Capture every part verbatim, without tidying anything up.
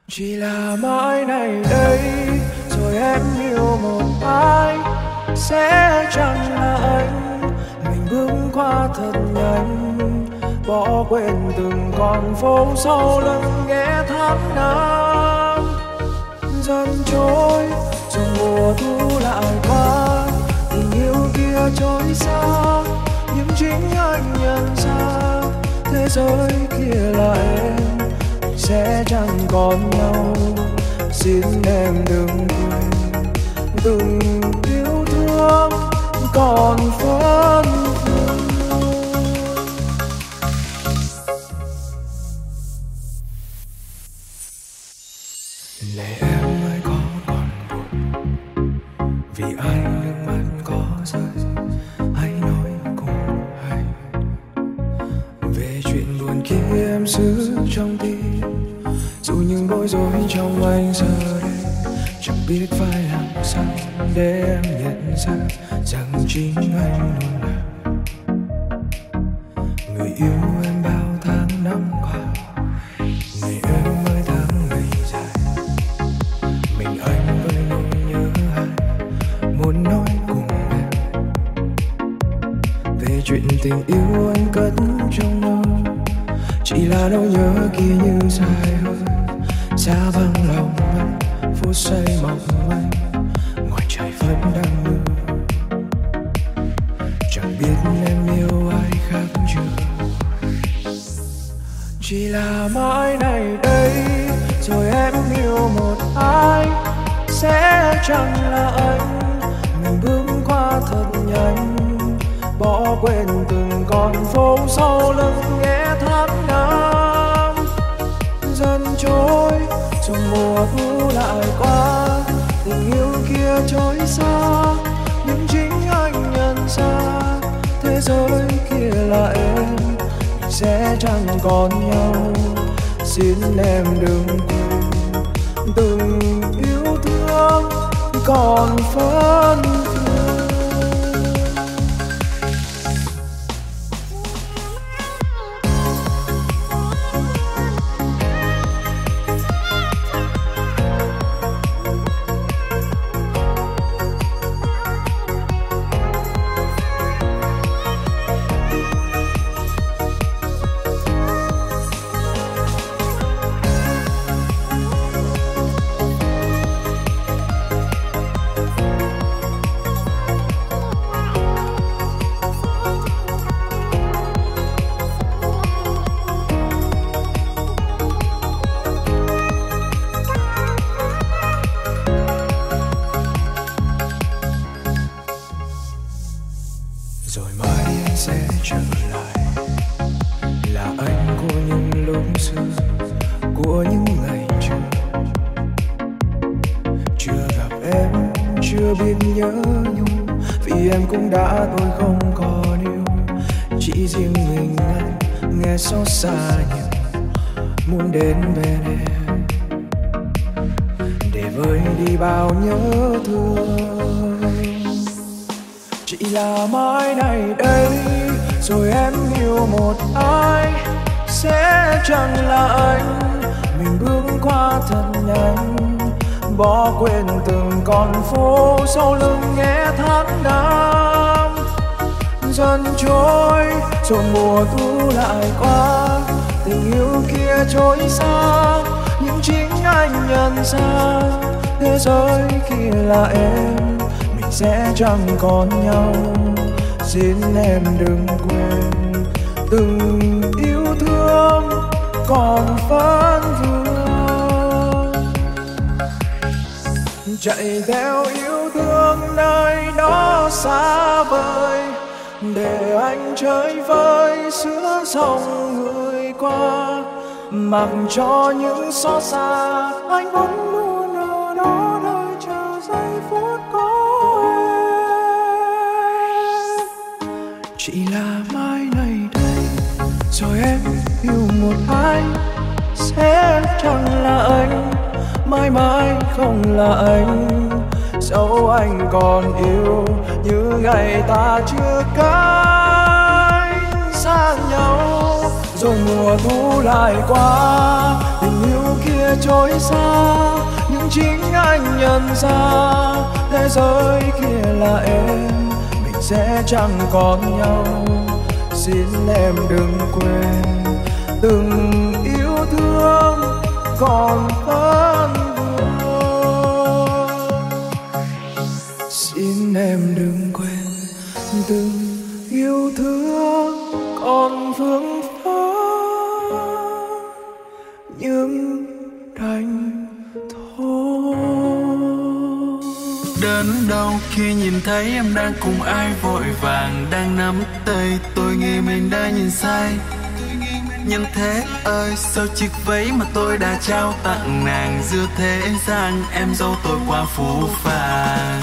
Chỉ là mãi này đây rồi em yêu một ai, sẽ chẳng là anh. Mình bước qua thật nhanh, bỏ quên từng con phố sau lưng nghe tháng năm dần trôi, rồi mùa thu lại qua. Tình yêu kia trôi xa, nhưng chính anh nhận ra thế giới kia là em. Mình sẽ chẳng còn nhau, xin em đừng quên từng yêu thương còn phân vân. Lệ em ơi có còn buồn vì anh nước mắt có rơi, hãy nói cùng anh về chuyện buồn kia em giữ trong tim. Dù những bối rối trong anh giờ đây chẳng biết phải làm sao để em nhận ra rằng chính anh luôn là người yêu em bao tháng năm qua. Ngày em ơi tháng ngày dài, mình anh với nỗi nhớ ai muốn nói cùng em về chuyện tình yêu anh cất trong lòng. Chỉ là nỗi nhớ kia như dài hơi xa vắng lòng anh, phút giây mong manh ngoài trời vẫn đang mưa. Chẳng biết em yêu ai khác chưa, chỉ là mãi này đây rồi em yêu một ai, sẽ chẳng là anh. Mình bước qua thật nhanh, bỏ quên từng con phố sau lưng nghe tháng năm dần trôi, rồi mùa thu lại qua. Tình yêu kia trôi xa, nhưng chính anh nhận ra thế giới kia là em. Mình sẽ chẳng còn nhau, xin em đừng quên từng yêu thương còn phân vân. Rồi mai anh sẽ trở lại, là anh của những lúc xưa, của những ngày trước. Chưa gặp em, chưa biết nhớ nhung, vì em cũng đã thôi không còn yêu. Chỉ riêng mình anh nghe xót xa nhiều, muốn đến bên em để vơi đi bao nhớ thương. Chỉ là mãi này đây rồi em yêu một ai, sẽ chẳng là anh. Mình bước qua thật nhanh, bỏ quên từng con phố sau lưng nghe tháng năm dần trôi, rồi mùa thu lại qua. Tình yêu kia trôi xa, nhưng chính anh nhận ra thế giới kia là em. Mình sẽ chẳng còn nhau, xin em đừng quên từng yêu thương còn phân vương. Chạy theo yêu thương nơi đó xa vời, để anh chơi vơi giữa dòng người qua. Mặc cho những xót xa, anh vẫn luôn ở đó đợi chờ giây phút có em. Chỉ là mai này đây rồi em yêu một ai, sẽ chẳng là anh. Mãi mãi không là anh, dẫu anh còn yêu như ngày ta chưa cách xa nhau. Rồi mùa thu lại qua, tình yêu kia trôi xa, nhưng chính anh nhận ra thế giới kia là em, mình sẽ chẳng còn nhau. Xin em đừng quên từng yêu thương còn vẫn vương. Xin em đừng quên từng yêu thương còn vương vấn, nhưng đành thôi. Đến đâu khi nhìn thấy em đang cùng ai vội vàng đang nắm tay, tôi nghĩ mình đã nhìn sai. Nhân thế ơi, sao chiếc váy mà tôi đã trao tặng nàng giữa thế gian em dâu tôi quá phũ phàng.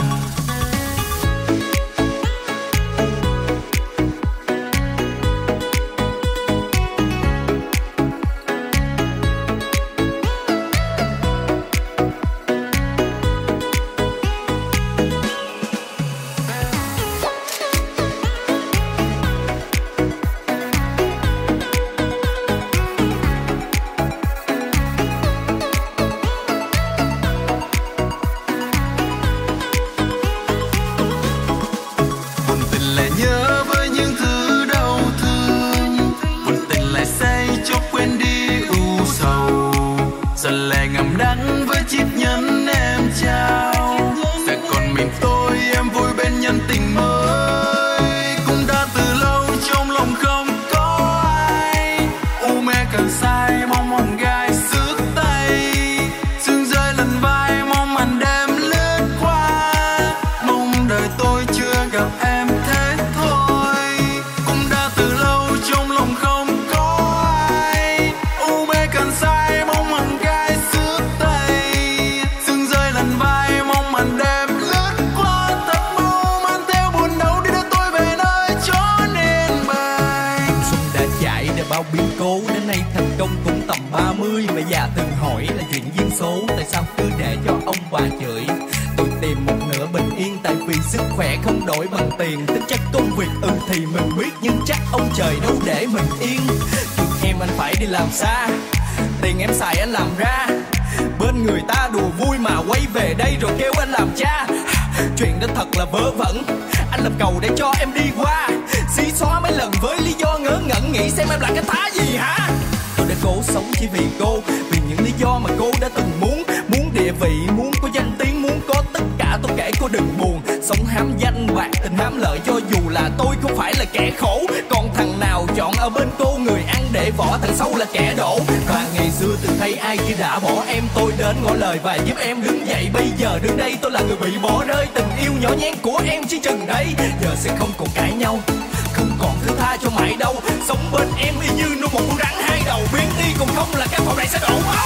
Và giúp em đứng dậy, bây giờ đứng đây tôi là người bị bỏ rơi. Tình yêu nhỏ nhắn của em chỉ chừng đây, giờ sẽ không còn cãi nhau, không còn thứ tha cho mãi đâu. Sống bên em y như nuôi một con rắn hai đầu, biến đi còn không là cái phòng này sẽ đổ máu.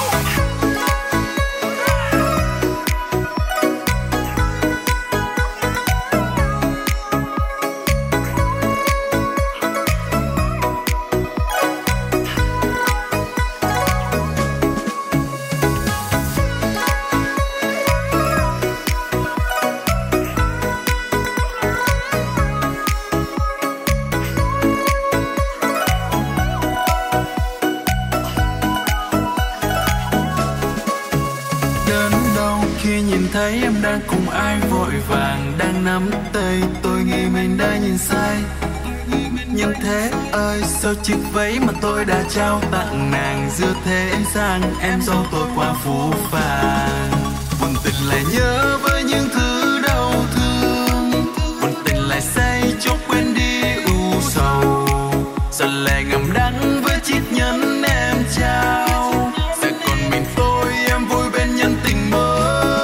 Thấy em đang cùng ai vội vàng đang nắm tay, tôi nghĩ mình đã nhìn sai. Nhưng thế ơi, sao chiếc váy mà tôi đã trao tặng nàng giữa thế gian em dâu tôi quá phũ phàng. Buồn tình lại nhớ với những thứ đau thương, buồn tình lại say chốc quên đi u sầu, giọt lệ ngậm đắng với chiếc nhẫn em trao. Sẽ còn mình tôi em vui bên nhân tình mới.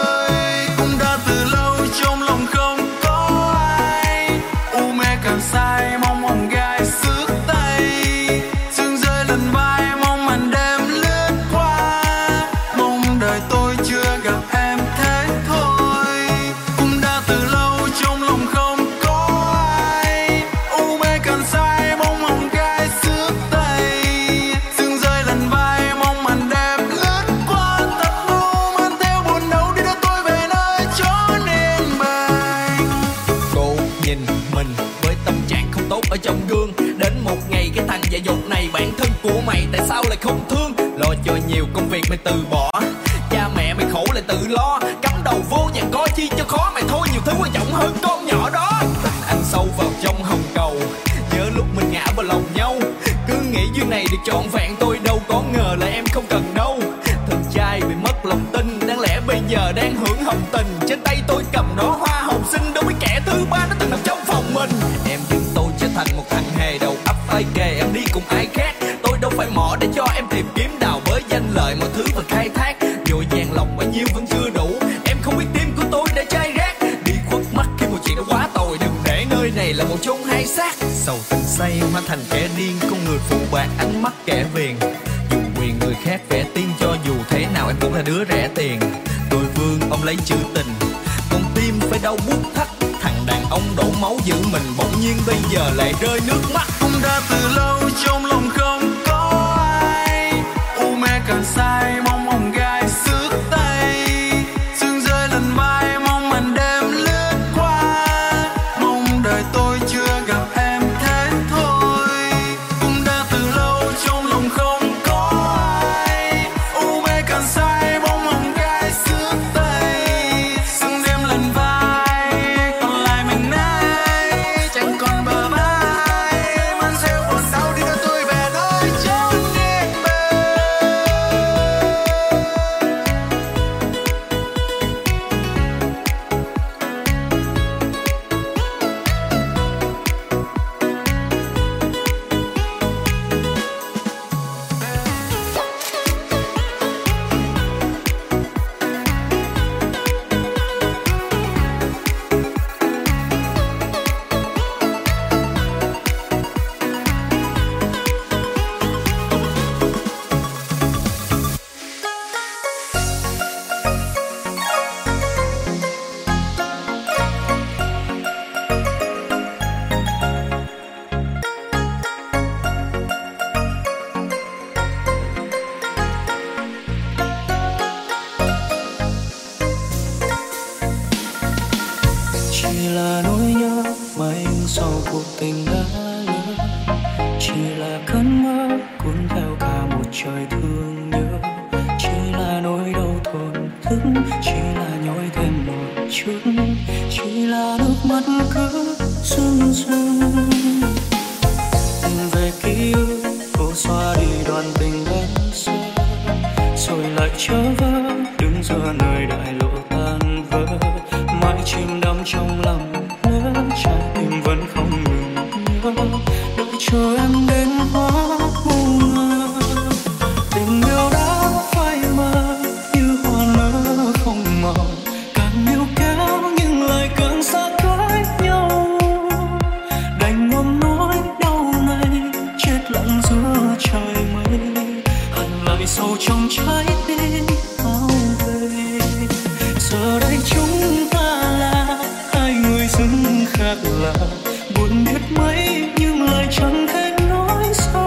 Sai mong hồng gai xước tay, sương rơi lần vai mong màn đêm lướt qua, mong đời tôi chưa gặp em thế thôi. Cũng đã từ lâu trong lòng không có ai, mày tự lo. Cắm đầu vô và coi chi cho khó, mày thôi nhiều thứ quan trọng hơn con nhỏ đó. Tình anh sâu vào trong hồng cầu, nhớ lúc mình ngã vào lòng nhau. Cứ nghĩ duyên này được trọn vẹn, tôi đâu có ngờ là em không cần đâu. Thần trai bị mất lòng tin, đáng lẽ bây giờ đang hưởng hồng tình. Trên tay tôi cầm đó hoa hồng xinh, đâu biết kẻ thứ ba nó từng nằm trong phòng mình. Em dưng tôi trở thành một thằng hề đầu ấp tay kề, em đi cùng ai khác. Tôi đâu phải mỏ để cho em tìm kiếm, đào với danh lợi mọi thứ và khai thác. Dội vàng lòng bao nhiêu vẫn chưa đủ, em không biết tim của tôi đã chai rác. Đi khuất mắt khi mọi chuyện đã quá tồi, đừng để nơi này là một chốn hai xác. Sầu tình say hóa thành kẻ điên, con người phụ bạc ánh mắt kẻ viền. Dù quyền người khác vẽ tiên, cho dù thế nào em cũng là đứa rẻ tiền. Tôi vương ông lấy chữ tình, con tim phải đau buốt thắt. Thằng đàn ông đổ máu giữ mình, bỗng nhiên bây giờ lại rơi nước mắt. Cũng đã từ lâu trong lòng không có ai, u mê càng say mong hồng gai xước tay. Sương rơi lần vai mong màn đêm lướt qua, mong đời tôi chưa gặp em thế thôi. Cũng đã từ lâu trong lòng không có ai, u mê càng say mong hồng gai xước tay. Sương đêm lần vai còn lại mình ai, chẳng còn bờ vai. Mang rêu buồn đau đi đưa tôi về nơi chốn yên bình. Chỉ là nỗi nhớ mà anh sau cuộc tình đã lỡ, chỉ là cơn mơ cuốn theo cả một trời thương nhớ. Chỉ là nỗi đau thổn thức, chỉ là nhói thêm một chút, chỉ là nước mắt cứ rưng rưng. Tìm về ký ức cô xóa đi đoạn tình đơn sơ, rồi lại trở vỡ đứng giữa nơi đại lộ tan vỡ. Mãi chìm đắm trong lòng lỡ, trái tim vẫn không ngừng nhớ, đợi chờ em đến hóa ngu ngơ. Tình yêu đã phai mờ như hoa nở không màu, càng níu kéo nhưng lại càng xa cách nhau. Đành ngậm nỗi đau này chết lặng giữa trời mây, hằn lại sâu trong trái tim bao vây. Giờ đây chúng ta là hai người dưng khác lạ, buồn biết mấy nhưng lại chẳng thể nói ra.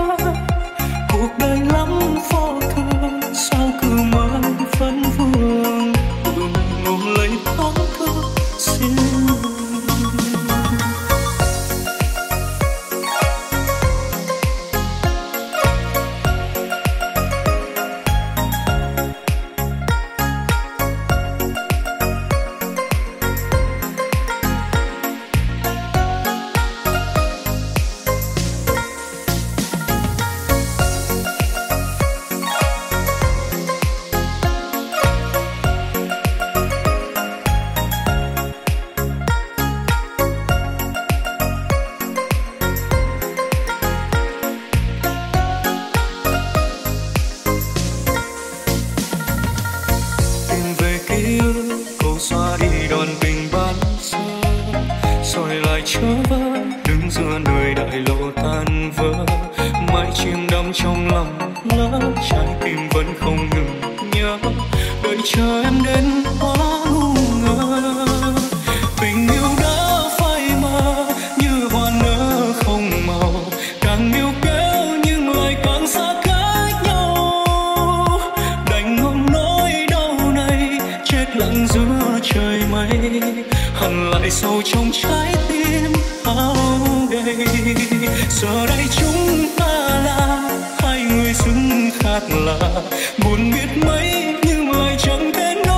Cuộc đời lắm vô thường, sao cứ mãi vẫn vương, đừng ôm lấy tổn thương xin. Xóa đi đoạn tình ban sơ, rồi lại trở vỡ đứng giữa nơi đại lộ tan vỡ. Mãi chìm đắm trong lòng lỡ, trái tim vẫn không ngừng nhớ, đợi chờ em đến hóa ngu ngơ. Tình yêu đã phai mờ như hoa nở không màu, càng níu kéo nhưng lại càng xa cách nhau. Đành ngậm nỗi đau này chết lặng giữa trời mây, hằn lại sâu trong trái tim áo gầy. Giờ đây chúng ta là hai người dưng khác lạ, buồn biết mấy nhưng lại chẳng thể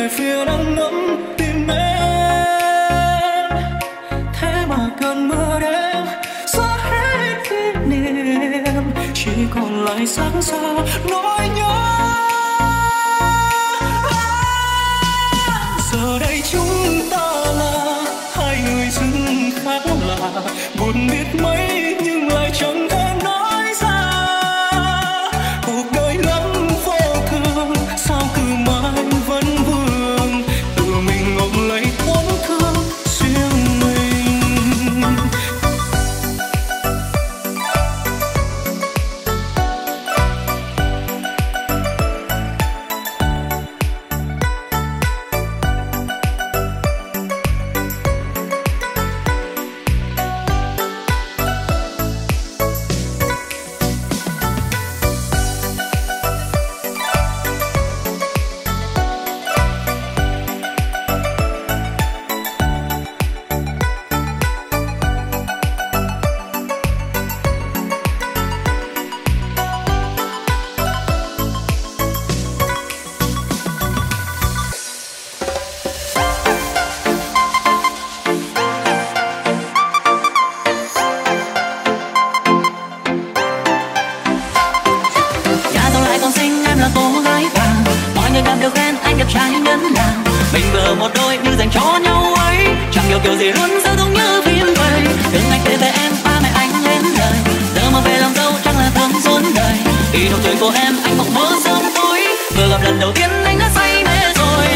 về phía nắng ấm tim em. Thế mà cơn mưa đêm xóa hết kỷ niệm, chỉ còn lại xác xa nỗi nhớ. Giờ đây chúng ta là hai người dưng khác lạ, buồn biết mấy nhưng lại chẳng thể nói ra. Cuộc đời lắm vô thường, sao cứ mãi vẫn vương, tự mình ôm lấy tổn thương riêng mình. Kiểu gì luôn sao giống như phim vậy. Từng ngày kể về em, ba mẹ anh lên đời. Giờ mà về làm dâu chắc là thương suốt đời. Khi nụ cười của em anh mộng mơ sớm tối. Vừa gặp lần đầu tiên anh đã say mê rồi.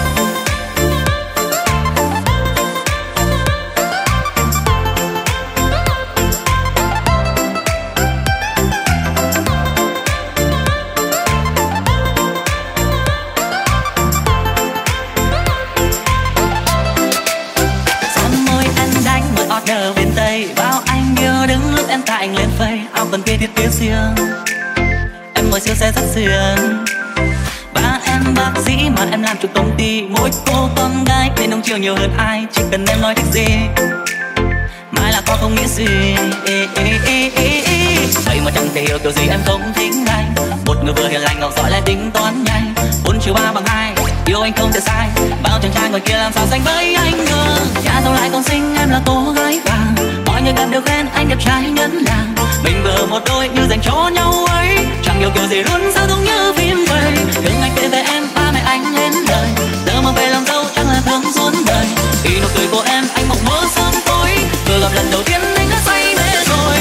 Order bên Tây bao anh yêu đứng lúc em tại anh lên phây. Áo quần kia thiết kế riêng, em ngồi siêu xe rất xuyên. Ba em bác sĩ mà em làm chủ công ty. Mỗi cô con gái nên nông chiều nhiều hơn ai. Chỉ cần em nói thích gì mai là con không nghĩ gì. Ê, ê, ê, ê, ê. Vậy mà chẳng thể hiểu kiểu gì em không thích anh. Một người vừa hiền lành ngọc giỏi lại tính toán nhanh. Bốn trừ ba bằng hai, yêu anh không thể sai. Bao chàng trai ngoài kia làm sao sánh với anh ngờ. Cha giàu lại còn xinh em là cô gái vàng. Mọi người gặp đều khen anh đẹp trai nhất làng. Mình vừa một đôi như dành cho nhau ấy. Chẳng hiểu kiểu gì luôn sao giống như phim vậy. Từng anh kể về em, ba mẹ anh lên đời. Giờ mà về làm dâu chắc là thương suốt đời. Khi nụ cười của em anh mộng mơ sớm tối. Vừa gặp lần đầu tiên anh đã say mê rồi.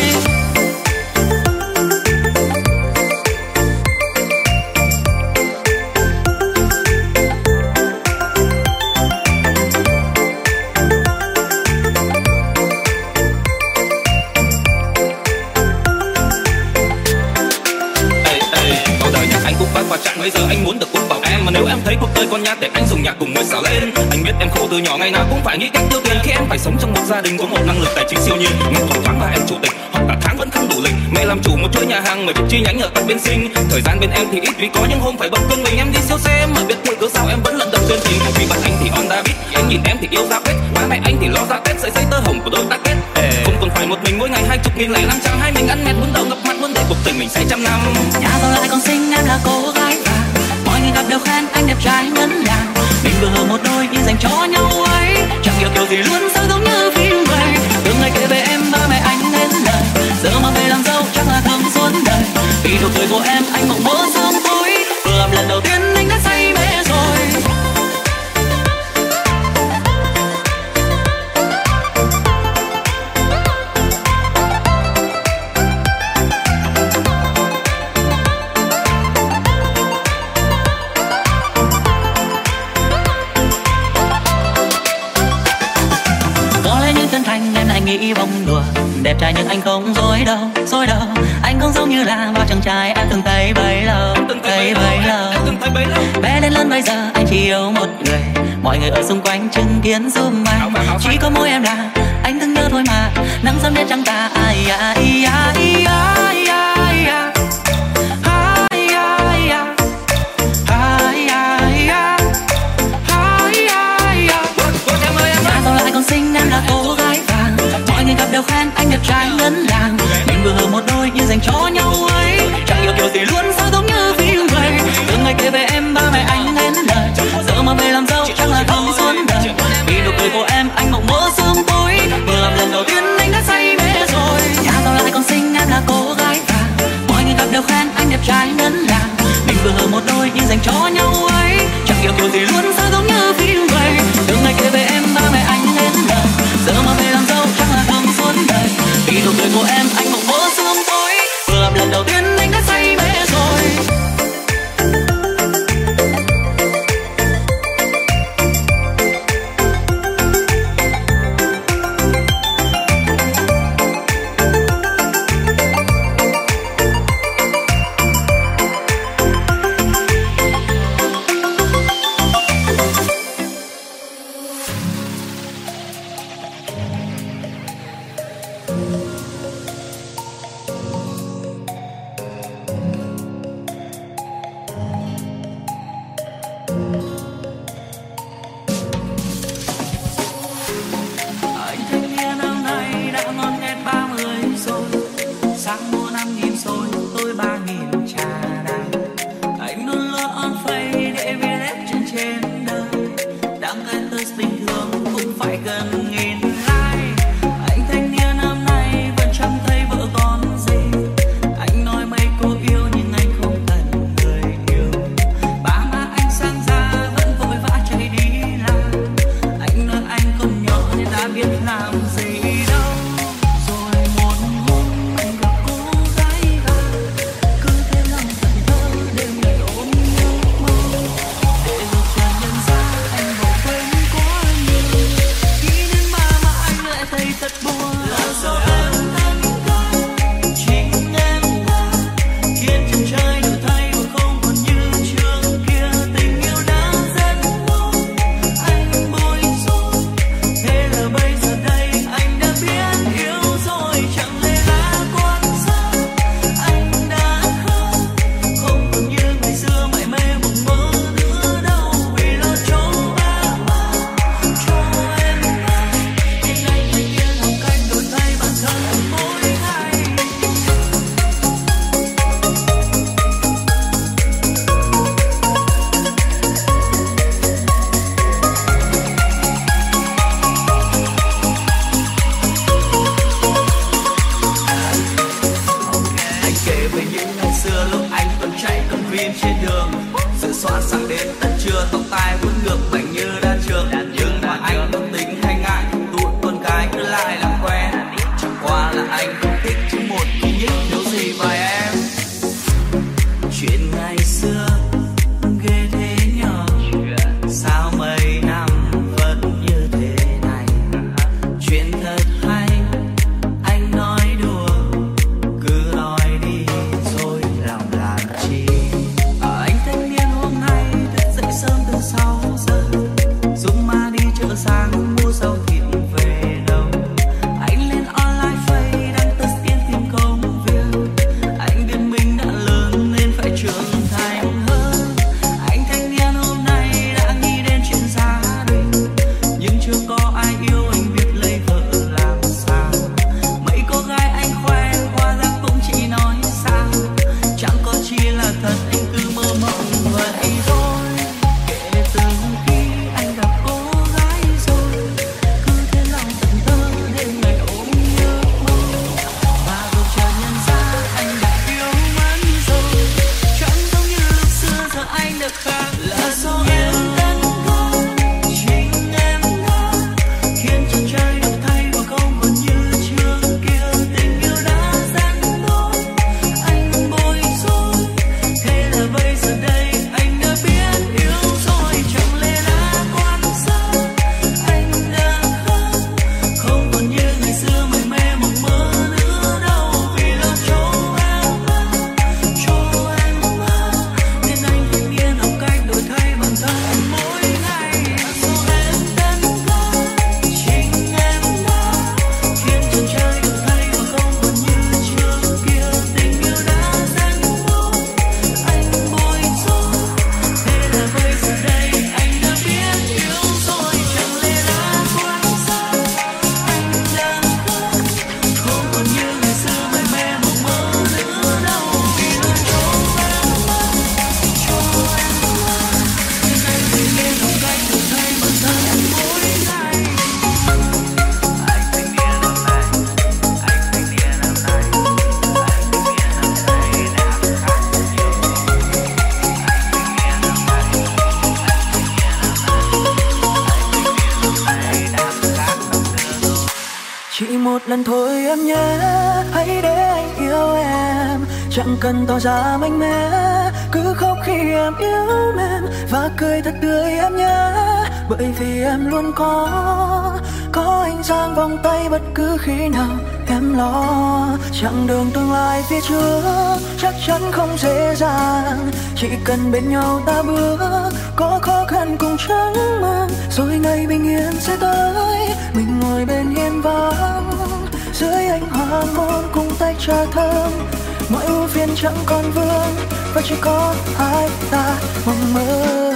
Bây giờ anh muốn được cuốn vào em, mà nếu em thấy cuộc đời con nhát để anh dùng nhạc cùng mới xả lên. Anh biết em khổ từ nhỏ, ngày nào cũng phải nghĩ cách tiêu tiền. Khi em phải sống trong một gia đình có một năng lực tài chính siêu nhiên, nghe thoáng thoáng và em chủ tịch, hoặc cả tháng vẫn không đủ lịch. Mẹ làm chủ một chuỗi nhà hàng, mười chục chi nhánh ở tận bên Sinh. Thời gian bên em thì ít vì có những hôm phải bận cưng mình. Em đi siêu xe mà biết thôi cớ sao em vẫn lận đận duyên tình. Vì bạn anh thì on David, em nhìn em thì yêu ra Tết. Ba mẹ anh thì lo ra Tết, sợi dây tơ hồng của đôi ta kết. Không còn phải một mình mỗi ngày hai chục nghìn lẻ năm trăm. Hai mình ăn mệt muốn đầu ngập mặt muốn để cuộc tình mình sẽ trăm năm. Nhà giàu lại còn xinh em là cô gái vàng. Mọi người gặp đều khen anh đẹp trai nhất làng. Mình vừa một đôi như dành cho nhau ấy. Chẳng hiểu kiểu gì luôn sao giống như phim vậy. Từng ngày kể về em, ba mẹ anh lên lời. Giờ mà về làm dâu chắc là thương suốt đời. Vì nụ cười của em anh mộng mơ sớm tối. Vừa gặp lần đầu tiên anh đã say mê rồi. Nghĩ bông đùa đẹp trai nhưng anh không dối đâu, dối đâu. Anh không giống như là bao chàng trai em từng thấy bấy lâu, thấy bấy lâu. Bé đến lớn bây giờ anh chỉ yêu một người. Mọi người ở xung quanh chứng kiến giúp anh. Chỉ có mỗi em là anh từng nhớ thôi mà. Nắng sớm đến trăng tà ai ai ai ai ai ai. Gặp đều khen anh đẹp trai ngấn làng. Mình vừa một đôi như dành cho nhau ấy. Chẳng hiểu kiểu gì luôn sao giống như phim vậy. Từng ngày kể về em, ba mẹ anh lên lời. Giờ mà về làm dâu trai ngân hàng. Mình vừa một đôi nhưng dành cho nhau ấy, chẳng hiểu kiểu gì luôn sao giống như phim vậy. Từ ngày kể về em ba mẹ anh lên đời, giờ mà về làm dâu chắc là thương suốt đời. Vì nụ cười của em anh mộng mơ sớm tối, vừa gặp lần đầu tiên anh đã say mê rồi. Thế là lần thôi em nhé, hãy để anh yêu em, chẳng cần tỏ ra mạnh mẽ, cứ khóc khi em yêu em và cười thật tươi em nhé, bởi vì em luôn có có anh dang vòng tay bất cứ khi nào em lo. Chặng đường tương lai phía trước chắc chắn không dễ dàng, chỉ cần bên nhau ta bước, có khó khăn cùng chẳng mang, rồi ngày bình yên sẽ tới, mình ngồi bên hiên vắng dưới ánh hoàng hôn cùng tay trà thơm, mọi ưu phiền chẳng còn vương và chỉ có hai ta mong mơ.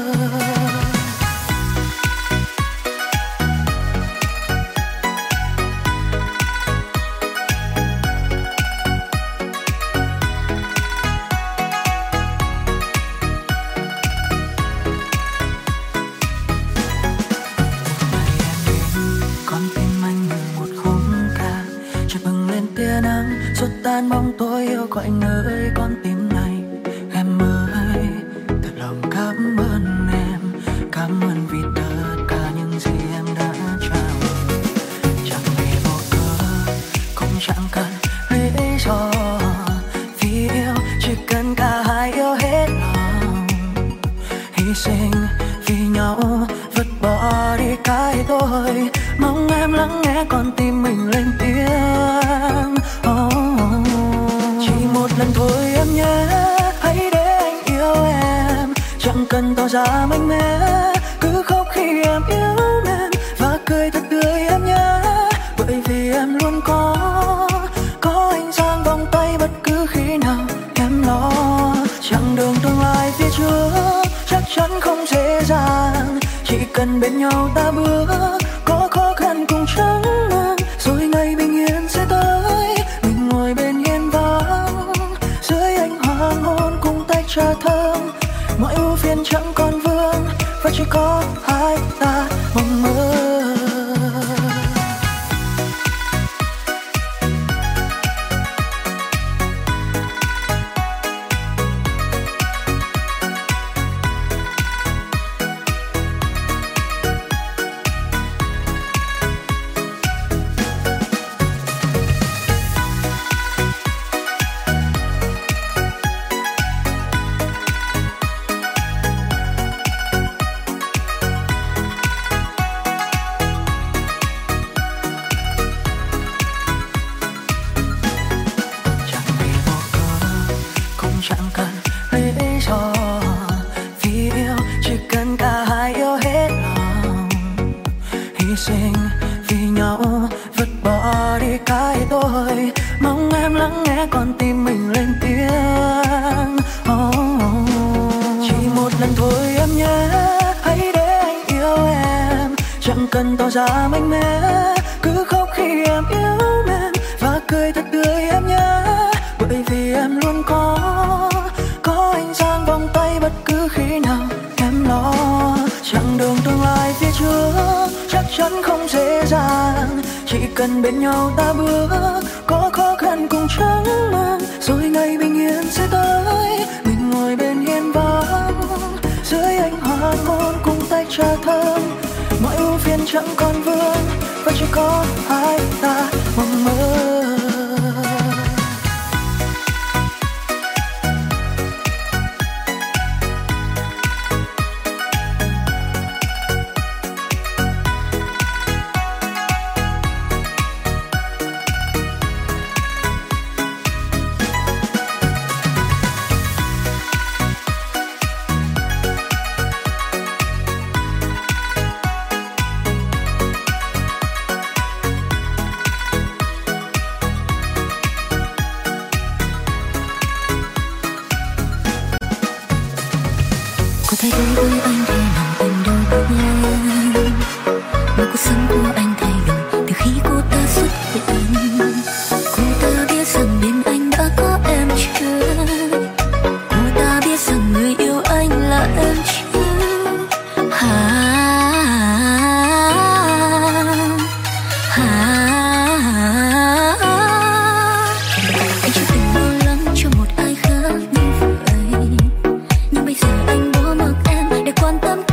Tan bóng tối yêu gọi nơi con tim này, em ơi thật lòng cảm ơn em, cảm ơn vì tất cả những gì em đã trao, chẳng vì vô cớ cũng chẳng cần lý do, vì yêu chỉ cần cả hai yêu hết lòng, hy sinh vì nhau vứt bỏ đi cái tôi, mong em lắng nghe con tim mình lên tiếng. Oh. Một lần thôi em nhé, hãy để anh yêu em, chẳng cần tỏ ra mạnh mẽ, cứ khóc khi em yêu em và cười thật tươi em nhé, bởi vì em luôn có có anh dang vòng tay bất cứ khi nào em lo. Chặng đường tương lai phía trước chắc chắn không dễ dàng, chỉ cần bên nhau ta bước, có khó khăn cùng chẳng mang, rồi ngày bình yên sẽ tới, mình ngồi bên hiên vắng dưới ánh hoàng hôn cùng tay trà thơm, mọi ưu phiền chẳng còn vương và chỉ có hai ta mong mơ. Ra mạnh mẽ, cứ khóc khi em yêu em và cười thật tươi em nhé, bởi vì em luôn có có anh dang vòng tay bất cứ khi nào em lo. Chặng đường tương lai phía trước chắc chắn không dễ dàng, chỉ cần bên nhau ta bước, có khó khăn cùng chẳng mang, rồi ngày bình yên sẽ tới, mình ngồi bên hiên vắng dưới ánh hoàng hôn cùng tay trà thơm, mọi ưu phiền chẳng còn vương và chỉ có hai ta mong mơ. Thay đổi với anh thì lòng anh đâu bước nhanh, mà cuộc sống của anh thay đổi từ khi cô ta xuất hiện. Cô ta biết rằng bên anh đã có em chưa, cô ta biết rằng người yêu anh là em chưa. À, à, anh chưa từng lo lắng cho một ai khác như vậy, nhưng bây giờ anh bỏ mặc em để quan tâm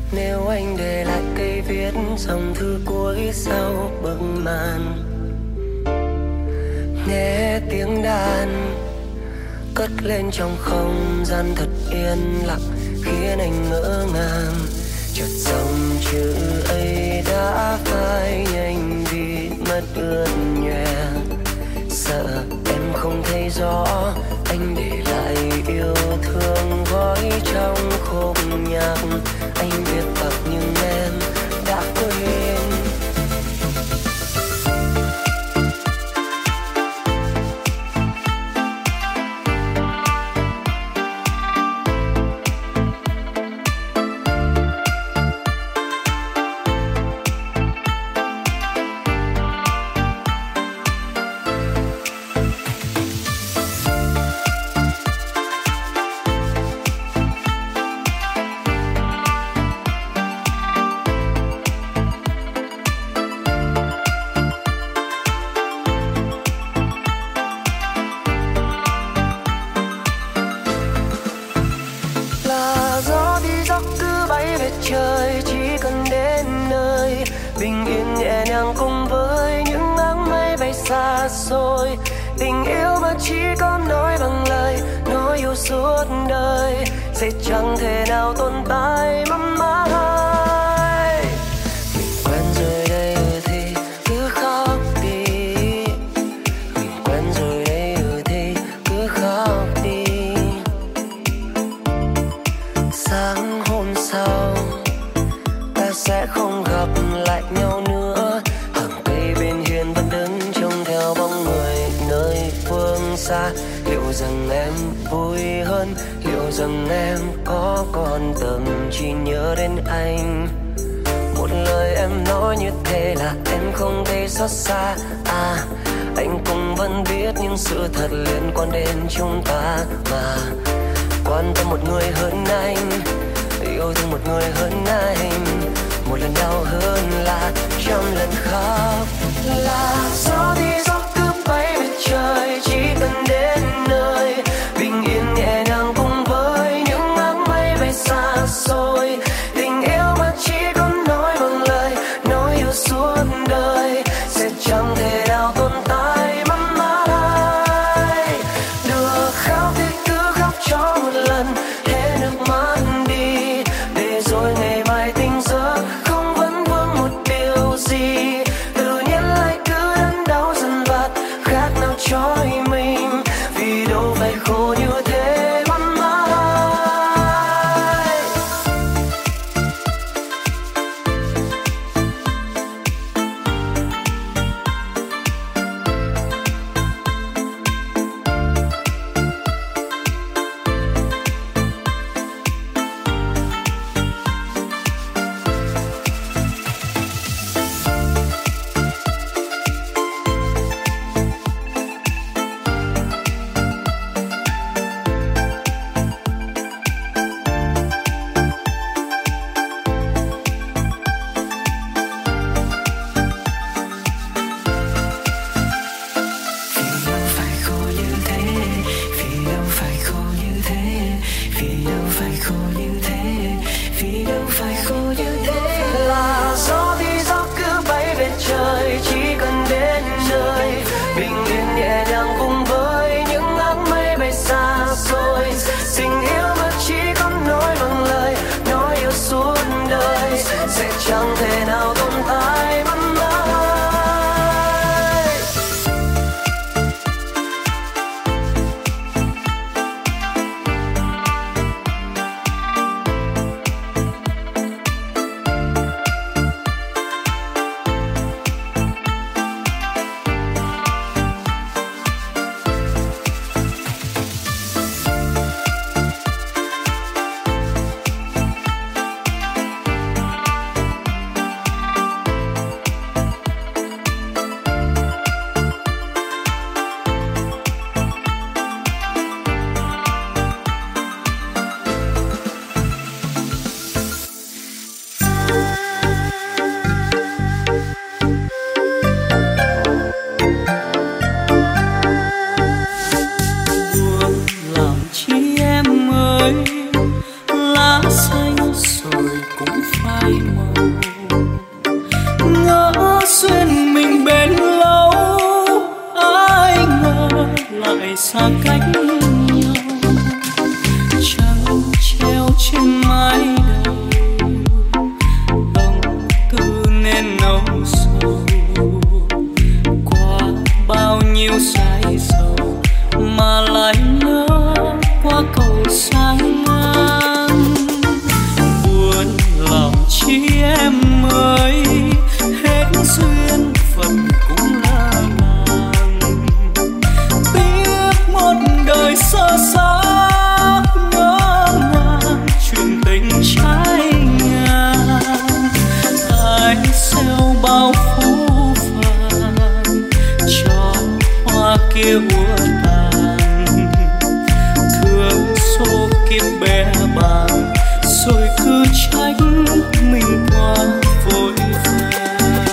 Nếu anh để lại cây viết dòng thư cuối sau bức màn, nghe tiếng đàn cất lên trong không gian thật yên lặng, khiến anh ngỡ ngàng. Chợt dòng chữ ấy đã phai nhanh vì mất ướt nhòe. Sợ em không thấy rõ anh để lại yêu thương gói trong khúc nhạc anh viết tặng, nhưng em đã quên. Trời chỉ cần đến nơi bình yên nhẹ nhàng cùng với những áng mây bay xa xôi. Tình yêu mà chỉ có nói bằng lời, nói yêu suốt đời sẽ chẳng thể nào tồn tại mãi mãi. Mình quen rồi đây ừ thì cứ khóc đi, mình quen rồi đây ừ thì cứ khóc đi. Sáng hôm sau sẽ không gặp lại nhau nữa. Hàng cây bên hiên vẫn đứng trông theo bóng người nơi phương xa. Liệu rằng em vui hơn, liệu rằng em có còn tâm trí nhớ đến anh? Một lời em nói như thế là em không thấy xót xa. À, anh cũng vẫn biết những sự thật liên quan đến chúng ta, mà quan tâm một người hơn anh, yêu thương một người hơn anh. Một lần đau hơn là trăm lần khóc. Là gió thì gió cứ bay về trời, chỉ cần đến nơi bình yên nhẹ nhàng cùng với những áng mây bay xa xôi. Tình yêu mà chỉ có nói bằng lời, nói yêu suốt đời sẽ chẳng thể nào tồn tại mãi mãi. Được khóc thì cứ khóc cho một lần, hết nước mắt đi để rồi ngày mai tỉnh giấc không vẫn vương một điều gì. Tự nhiên lại cứ đớn đau dần vặt, khác nào trói mình, vì đâu phải khổ như thế mãi mãi. Chẳng thể nào tồn tại mãi mãi. phai màu. Ngỡ duyên mình bền lâu, ai ngờ lại xa cách nhau. Trăng treo trên mái đầu, tâm tư nên nấu sầu. Qua bao nhiêu say sầu mà lại nỡ qua cầu sang ngang. Buồn lòng chi em ơi, hết duyên phận cũng lỡ làng. Tiếc một đời sơ xác ngỡ ngàng, chuyện tình trái ngang. Ai gieo bao phũ phàng cho hoa kia úa tàn. Thương số kiếp bé bàng rồi cứ trách mình quá vội vàng.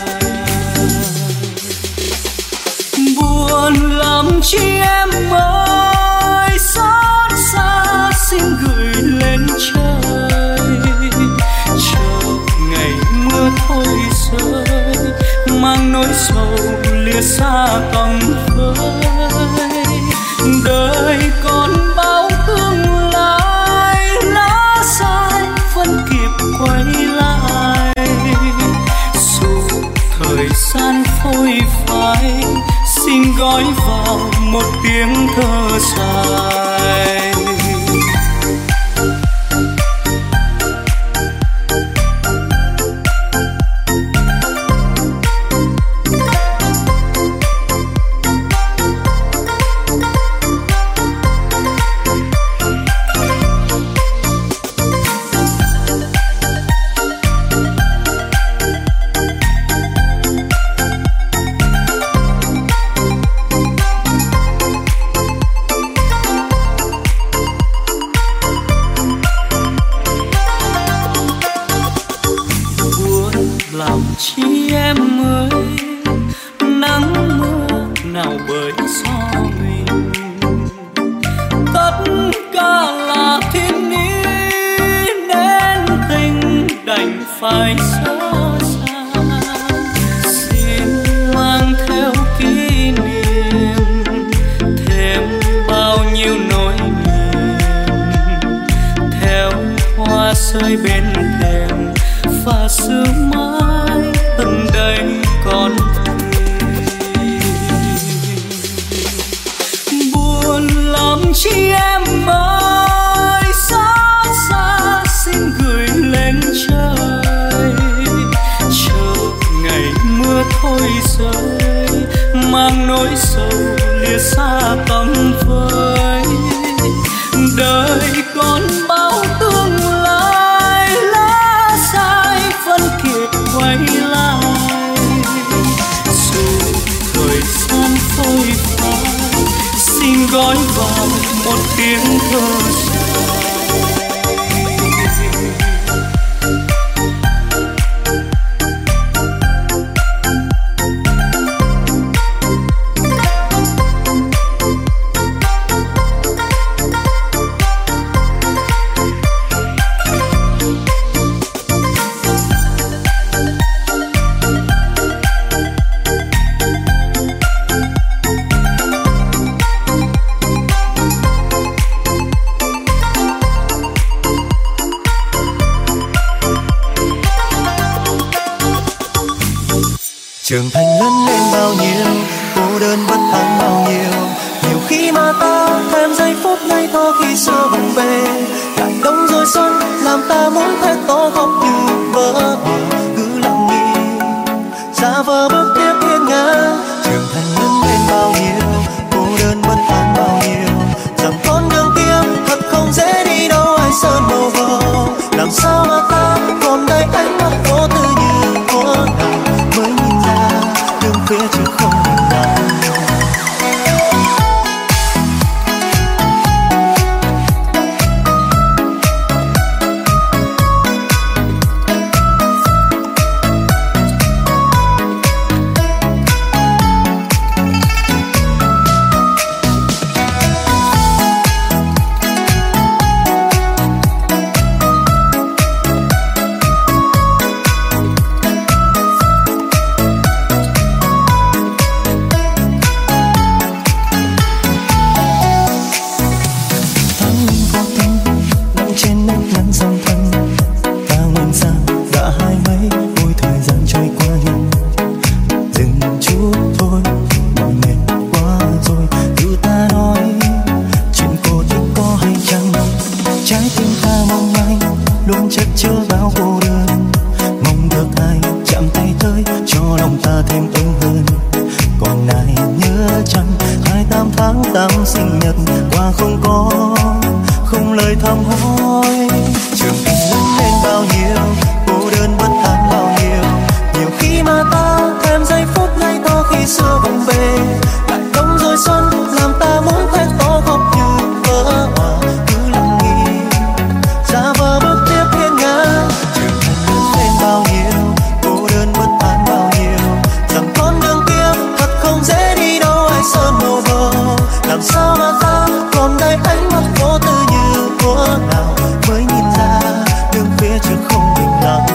Buồn lắm chi em ơi, xót xa xin gửi lên trời. Chờ ngày mưa thôi rơi, mang nỗi sầu lìa xa tầm với. Đời còn bao tương lai, lá sai vẫn kịp quay lại. Dù thời gian phôi phai, xin gói vào một tiếng thơ dài. Chi em ơi, nắng mưa nào bởi gió mình. Tất cả là thiên ý nên tình đành phải xa xa. Xin mang theo kỷ niệm, thêm bao nhiêu nỗi niềm. Theo hoa rơi bên thềm và sương mai tận đây còn buồn lắm chi em ơi, xót xa xin gửi lên trời. Chờ ngày mưa thôi rơi, mang nỗi sầu lìa xa tầm với. Đời còn bao tương lai, lá sai vẫn kịp quay lại. Dù thời gian phôi phai, xin gói vào một tiếng thơ dài. Trưởng thành lớn lên bao nhiêu, cô đơn bất an bao nhiêu. Nhiều khi mà ta thêm giây phút ngây thơ khi xưa bồng bê. Lại đông rồi xuân làm ta muốn thét to khóc như vỡ bờ. Cứ lặng đi giả vờ bước tiếp hiên ngang. Trưởng thành lớn lên bao nhiêu, cô đơn bất an bao nhiêu. Rằng con đường kia thật không dễ đi đâu, ai sơn màu vàng. Làm sao mà ta còn đây ánh mắt vô tư như của nàng. Mới nhìn ra đường phía trước không bình đẳng. ta thêm ưng hơn. Còn ai nhớ chăng hai tám tháng tám sinh nhật qua không có, không lời thăm hỏi. Trường mình lớn lên bao nhiêu, cô đơn bất an bao nhiêu. Nhiều khi mà ta thêm giây phút ngày to khi xưa vòng về. Lại đông rồi xuân làm ta muốn khoe to khóc như vỡ hòa. Cứ lặng nghi giả vờ bước tiếp hiên ngang. Trường mình lớn lên bao nhiêu, cô đơn bất an bao nhiêu. Rằng con đường kia thật không dễ đi đâu, ai sơn màu bờ. Làm sao mà ta còn đây ánh mắt vô tư như thuở nào mới nhìn ra đường phía trước không bình lặng.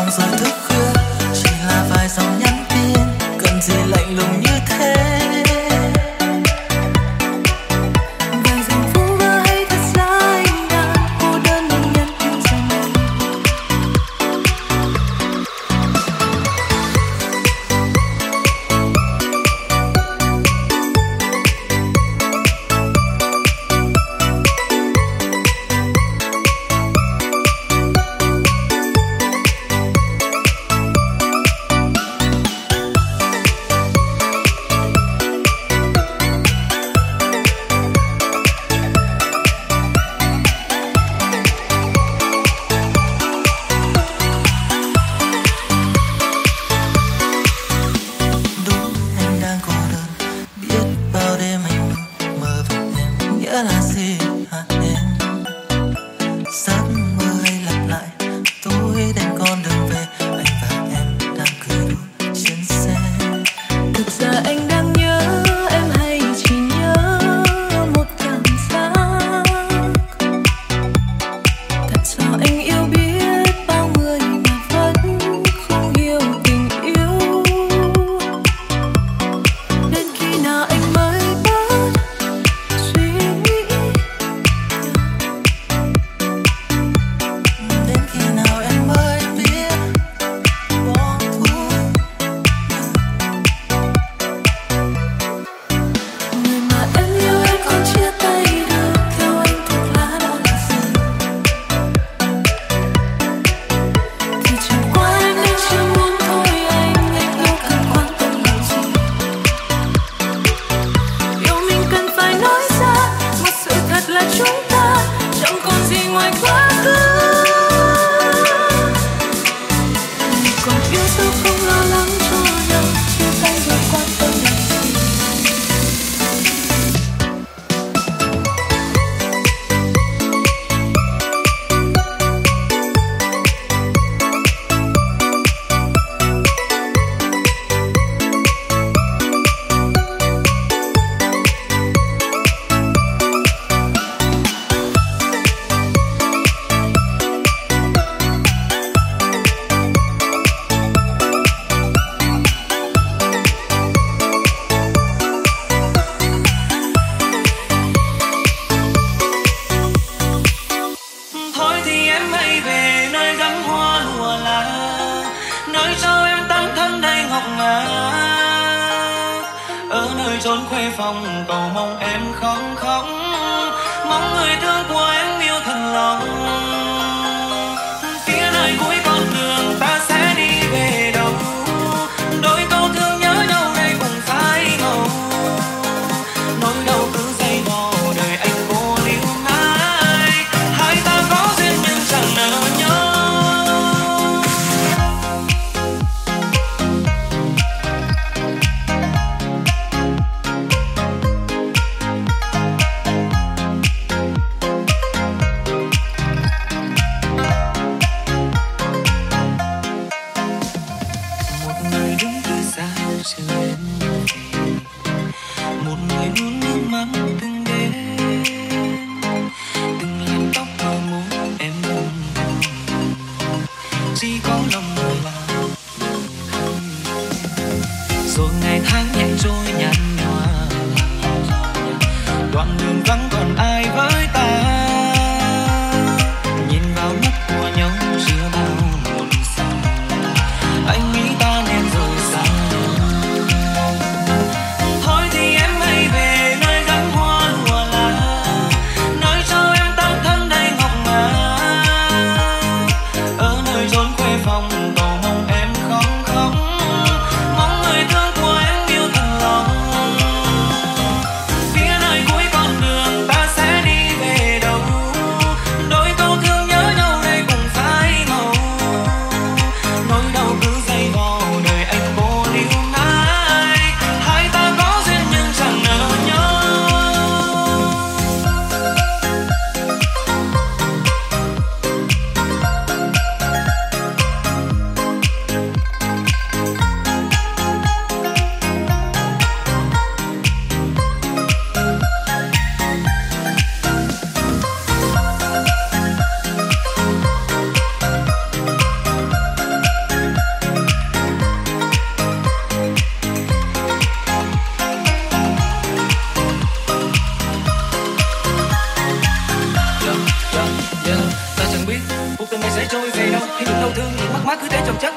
rồi thức khuya, chỉ là vài dòng nhắn tin, cần gì lạnh lùng như thế. Phía nơi cuối con đường ta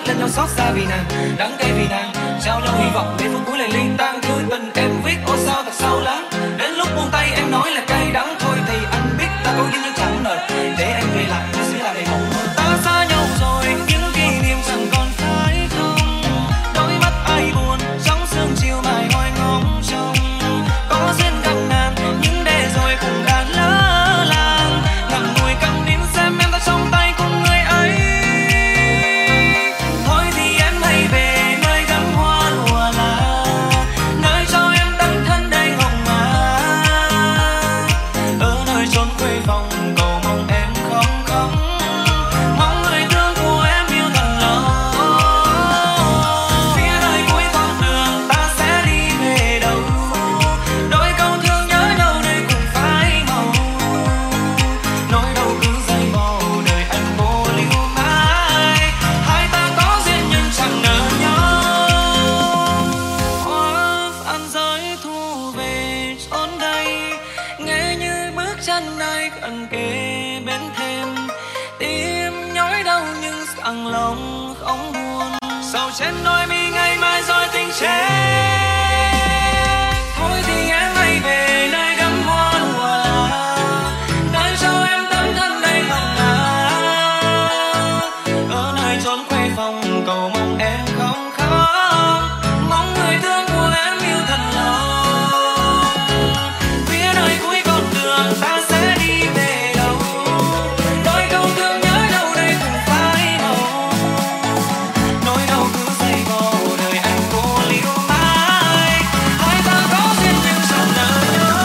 lên nhau xót xa vì nàng, đắng cay vì nàng, trao nhau hy vọng để phút cuối lại ly tan. Thư tình em viết ôi sao thật sâu lắng, đến lúc buông tay em nói là cay đắng. Thôi thì anh biết ta có duyên nhưng chẳng nợ, để em về lại như xưa là đầy mộng mơ. Ta xa nhau rồi những kỷ niệm chẳng còn phải không, đôi mắt ai buồn trong sương chiều mãi hoài ngóng trông. Có duyên gặp nàng nhưng để rồi cũng đã lỡ làng, ngậm ngùi câm nín xem em ta trong tay cùng người ấy. Thôi thì em hãy về nơi gấm hoa lụa là, nơi cho em đắm thân đầy hồng mà. Ở nơi chốn quê phòng cầu mong em không khóc, mong người thương của em yêu thật lòng. Phía nơi cuối con đường ta sẽ đi về đâu, đôi câu thương nhớ đâu đây cũng phai màu. Nỗi đau cứ dày vò đời anh vô lưu mãi, hai ta có duyên nhưng chẳng nỡ nhau. Hoa phan giới thu về chốn đây, nghe như bước chân ai gần kề bên thêm. Tim nhói đau nhưng rằng lòng không buồn, sầu trên đôi mi ngày mai rồi tình chết. Thôi thì em hãy về nơi gấm hoa lụa là, nơi cho em tấm thân đầy hồng hà. Ở nơi chốn quê phòng cầu mong em không khóc, mong người thương của em yêu thật lòng. Phía nơi cuối con đường ta sẽ đi về đâu, đôi câu thương nhớ đâu đây cũng phai màu. Nỗi đau cứ dày vò đời anh cô liễu mãi, hai ta có duyên nhưng chẳng nỡ nhau.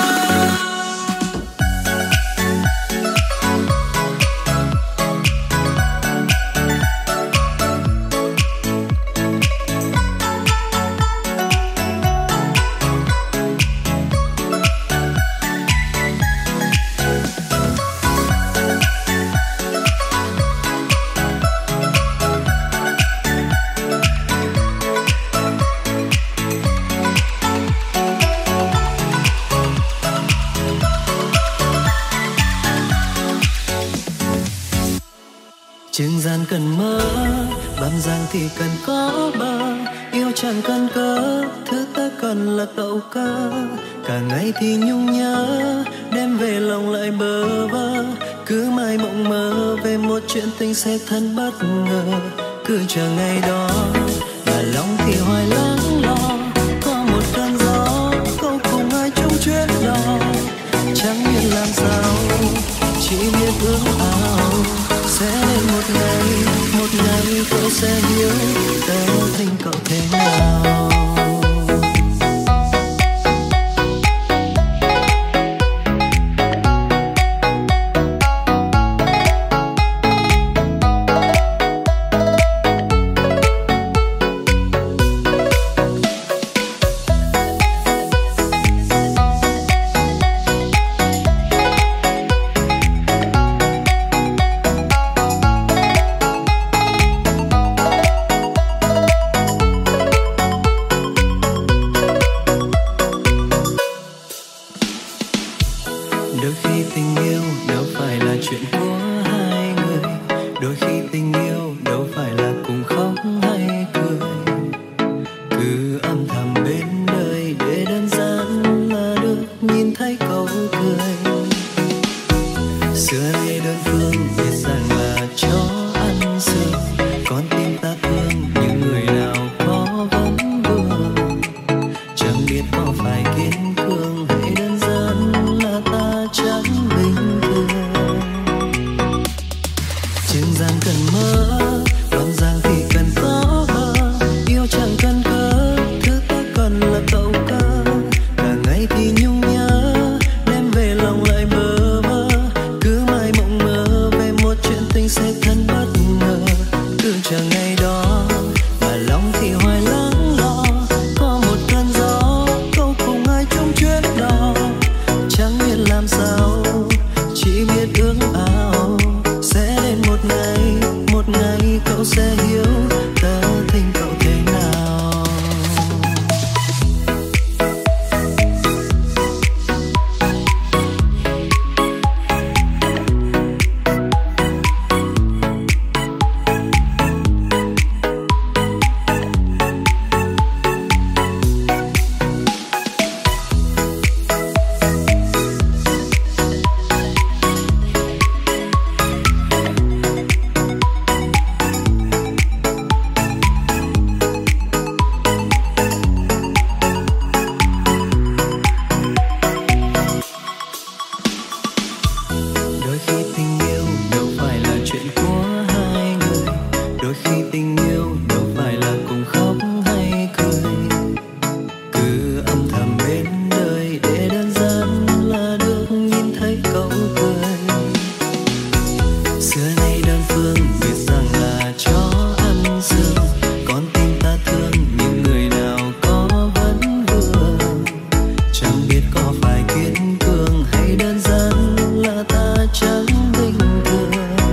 Chừng gian cần mơ, bám giang thì cần có bờ. Yêu chẳng cần cớ, thứ ta cần là cậu cơ. Cả ngày thì nhung nhớ, đêm về lòng lại bơ vơ. Cứ mãi mộng mơ về một chuyện tình sẽ thân bất ngờ. Cứ chờ ngày đó, mà lòng thì hoài lắng lo. Có một cơn gió, câu cùng ai trong chuyến đó. Chẳng biết làm sao, chỉ biết ước ao sẽ đến một ngày, một ngày cậu sẽ hiểu tớ tình cậu thế nào. Đôi khi tình yêu đâu phải là chuyện của hai người, đôi khi tình yêu đâu phải là cùng khóc hay cười. Cứ âm thầm bên đời để đơn giản là được nhìn thấy cậu cười. Xưa nay đơn phương biết rằng là cho ăn sừng, con tim ta thương những người nào có vấn vương. Chẳng biết có phải kiên cường hay đơn giản là ta chẳng bình thường. Chừng gian cần mơ, còn giang thì cần có bờ. Yêu chẳng cần cớ, thứ ta cần là cậu cơ. Cả ngày thì nhung nhớ, đêm về lòng lại bơ vơ. Cứ mãi mộng mơ về một chuyện tình sẽ thân bất ngờ. Cứ chờ ngày đó, mà lòng thì hoài lắng lo. Có một cơn gió, câu cùng ai trong chuyến đó. Chẳng biết làm sao, chỉ biết ước ao sẽ đến một ngày, một ngày cậu sẽ hiểu tớ tình cậu thế nào. tình yêu đâu phải là cùng khóc hay cười, cứ âm thầm bên đời để đơn giản là được nhìn thấy cậu cười. Xưa nay đơn phương biết rằng là chó ăn sương, con tim ta thương nhưng người nào có vẫn vương. Chẳng biết có phải kiên cường hay đơn giản là ta chẳng bình thường.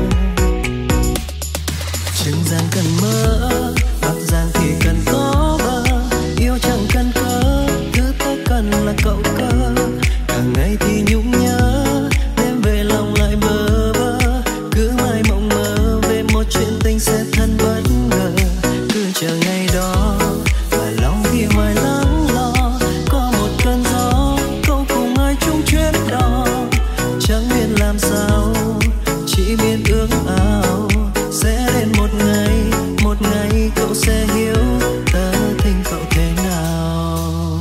Trưng gian cần mơ, bắc giang thì cần có bờ, yêu chẳng cần cớ, thứ ta cần là cậu cơ. Càng ngày thì nhung nhớ, đêm về lòng lại bơ vơ, cứ mãi mộng mơ về một chuyện tình sẽ thân bất ngờ. Cứ chờ ngày đó mà lòng thì hoài lắng lo, có một cơn gió câu cùng ai chung chuyến đò. Chẳng biết làm sao, chỉ biết ước ao sẽ đến một ngày, một ngày cậu sẽ hiểu tớ thích cậu thế nào.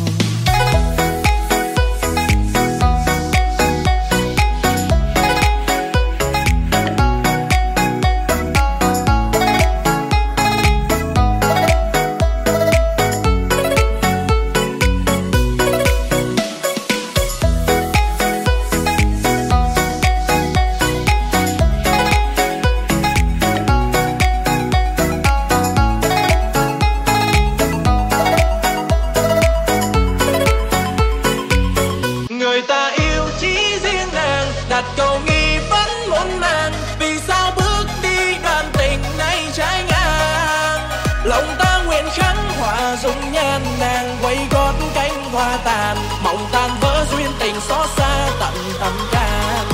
Người ta yêu chỉ riêng nàng, đặt câu nghi vấn muốn nàng, vì sao bước đi đoạn tình này trái ngang. Lòng ta nguyện khắc họa dung nhan nàng, quay gót cánh hoa tàn, mộng tan vỡ duyên tình xót xa tận tâm can.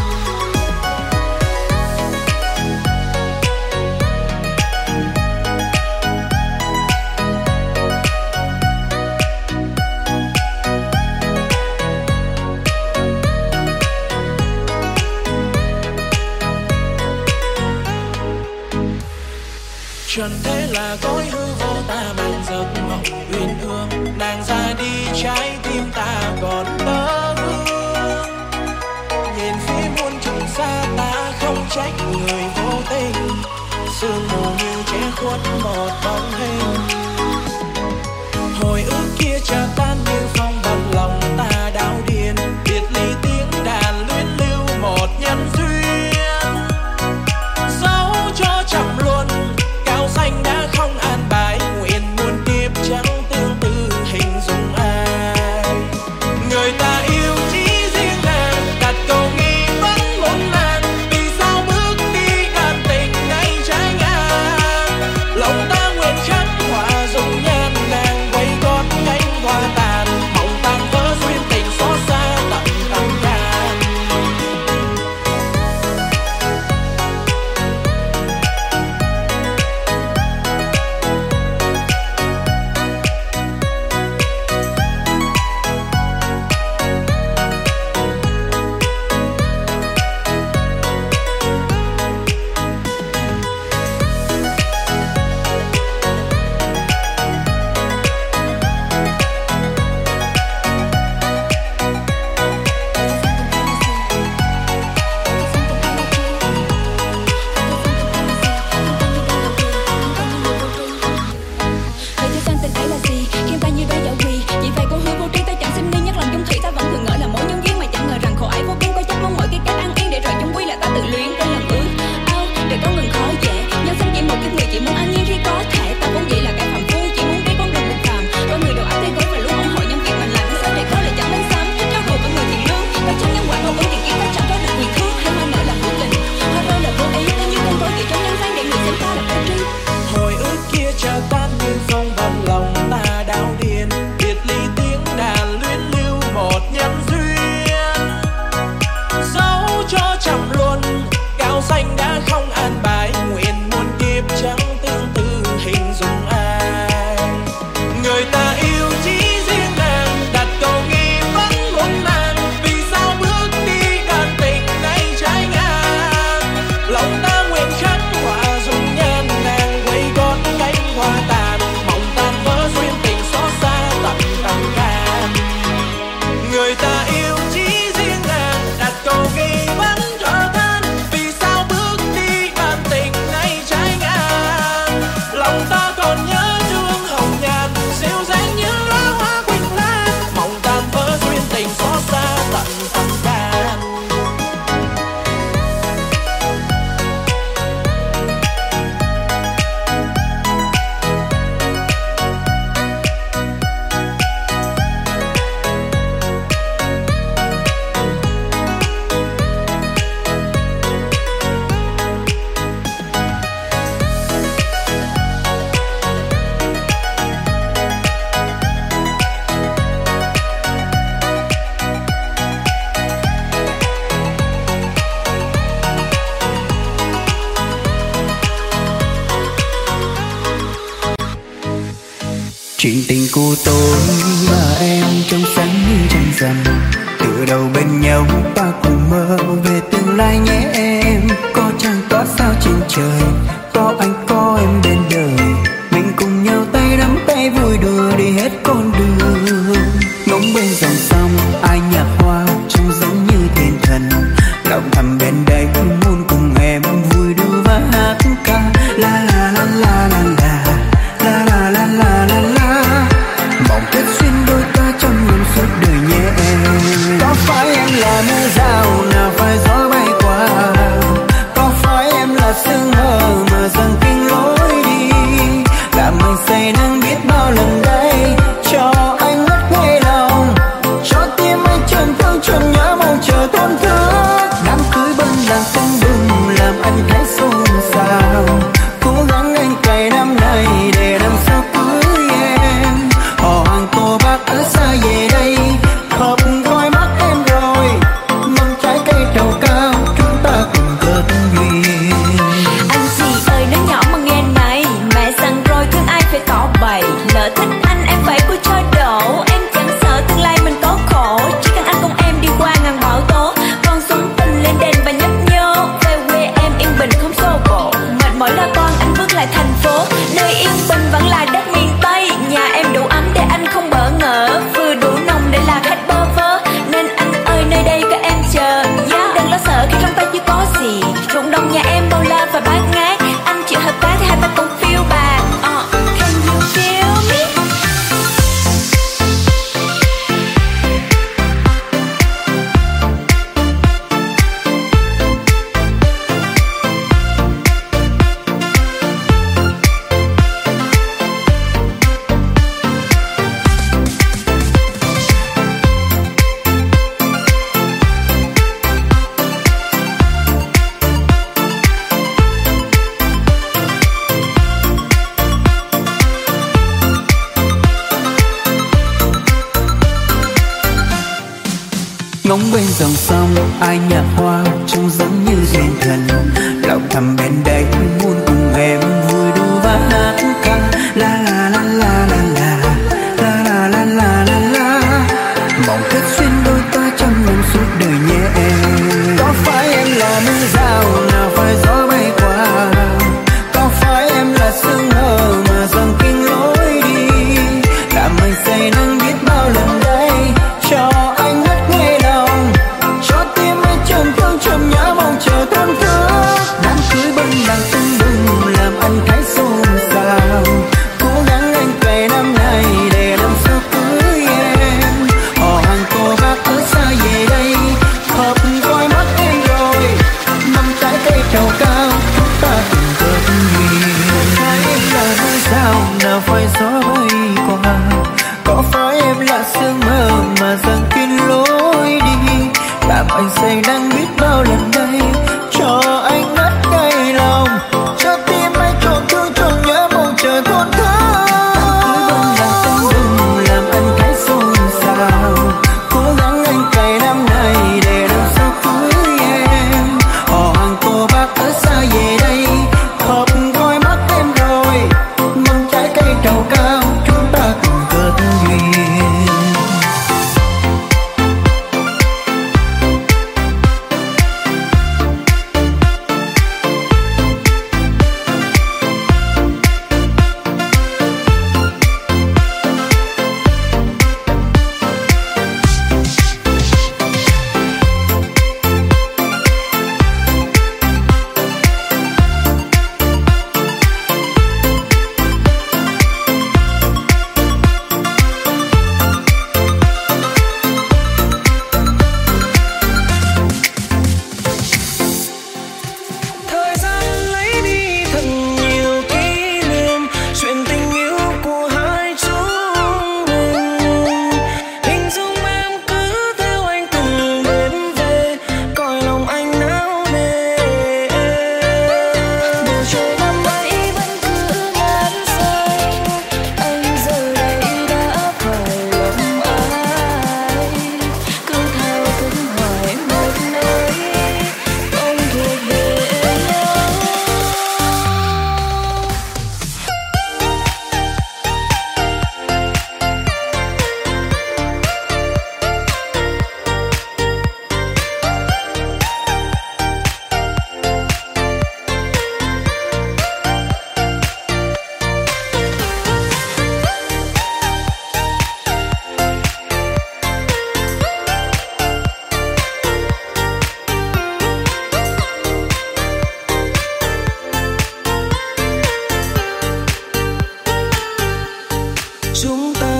Trần thế là cõi hư vô, ta mang giấc mộng uyên ương, nàng ra đi trái tim ta còn tơ vương. Nhìn phía muôn trùng xa ta không trách người vô tình, sương mù như che khuất một bóng hình. Hồi ức kia chợt tan như phong bần, lòng ta đau điên, biệt ly tiếng đàn luyến lưu một nhân duyên. Dẫu cho chậm luôn xanh đã không an bài, nguyện muôn kiếp chẳng tương tư hình dung ai. Người ta yêu chỉ riêng nàng, đặt câu nghi vấn muốn nàng, vì sao bước đi đoạn tình này trái ngang. Lòng ta nguyện khắc lòng ta còn nhớ thương hồng nhạt dịu dàng như lá hoa quỳnh lan, mộng tan vỡ duyên tình xót xa tận tâm can. Chuyện tình của tôi và em trong sáng như trăng rằm, từ đầu bên nhau ta cùng mơ về tương lai nhé em. Có chăng có sao trên trời, có anh có em bên đời, mình cùng nhau tay nắm tay vui đùa đi hết con đường. Ngóng bên dòng sông ai nhạc hoa trông giống như thiên thần, lòng thầm bên đây muốn cùng em vui đùa và hát ca la la la la la la la la la la la la. Mong kết duyên đôi ta trong lòng suốt đời nhé em. Có phải em là mưa rào nào phải gió bay qua, có phải em là sương mờ mà dần kinh lối đi, làm mình say nắng biết bao lần đây, cho anh ngất ngây lòng, cho tim anh trầm thương trầm nhớ mong chờ tổn thương. Đám cưới bên làng tưng bừng làm anh thấy xôn xao, cố gắng anh cày năm nay để năm sau cưới em. Họ hàng cô bác ở xa về đây hợp coi mắt em rồi, mâm trái cây trầu cao chúng ta cùng kết duyên. Anh gì ơi nói nhỏ mà nghe này, mẹ dặn rồi thương ai phải tỏ bày, lỡ thích anh em phải vui cho đổ, em chẳng sợ tương lai mình có khổ, chỉ cần anh cùng em đi qua ngàn bão tố, con xuống tình lên đền và nhấp nhô, về quê em yên bình không xô bồ, mệt mỏi lo toan anh bước lại thành phố, nơi yên bình vẫn là đất miền Tây, nhà em đủ ấm để anh không bỡ ngỡ, vừa đủ nồng để là khách bơ vơ, nên anh ơi nơi đây có em chờ, yeah. Đừng lo sợ khi trong tay chưa có gì, ruộng đồng nhà em bao la và bát ngát, anh chịu hợp tác thì hai ta cùng phiêu bạc. uh, Can you feel me? Ngóng bên dòng sông ai nhạc hoa trông giống như thiên thần, lòng thầm bên đây muốn cùng em vui đùa và hát ca la la la la la la la la la la la. Mong kết duyên đôi ta trong lòng suốt đời nhé em. Có phải em là mưa rào nào phải gió bay qua, có phải em là sương mờ mà dần kinh lối đi, làm mình say nắng biết bao lần đây, cho anh ngất ngây lòng, cho tim anh trầm thương trầm nhớ mong chờ tổn thương. Đám cưới bên làng tưng bừng làm anh thấy xôn xao,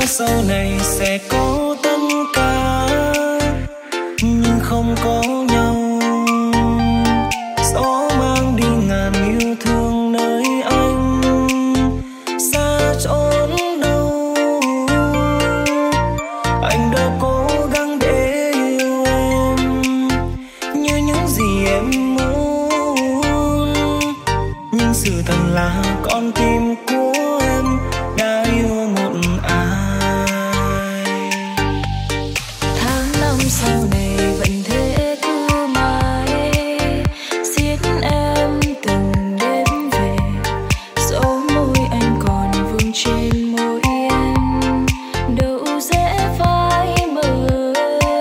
sau này sẽ có tất cả nhưng không có nhau. Gió mang đi ngàn yêu thương nơi anh, xa chốn đâu anh đã cố gắng để yêu em như những gì em muốn, nhưng sự thật là con tim của em đã yêu một ai. Tháng năm sau này vẫn thế cứ mãi xiết em từng đêm về, dấu môi anh còn vương trên môi em đâu dễ phai mờ.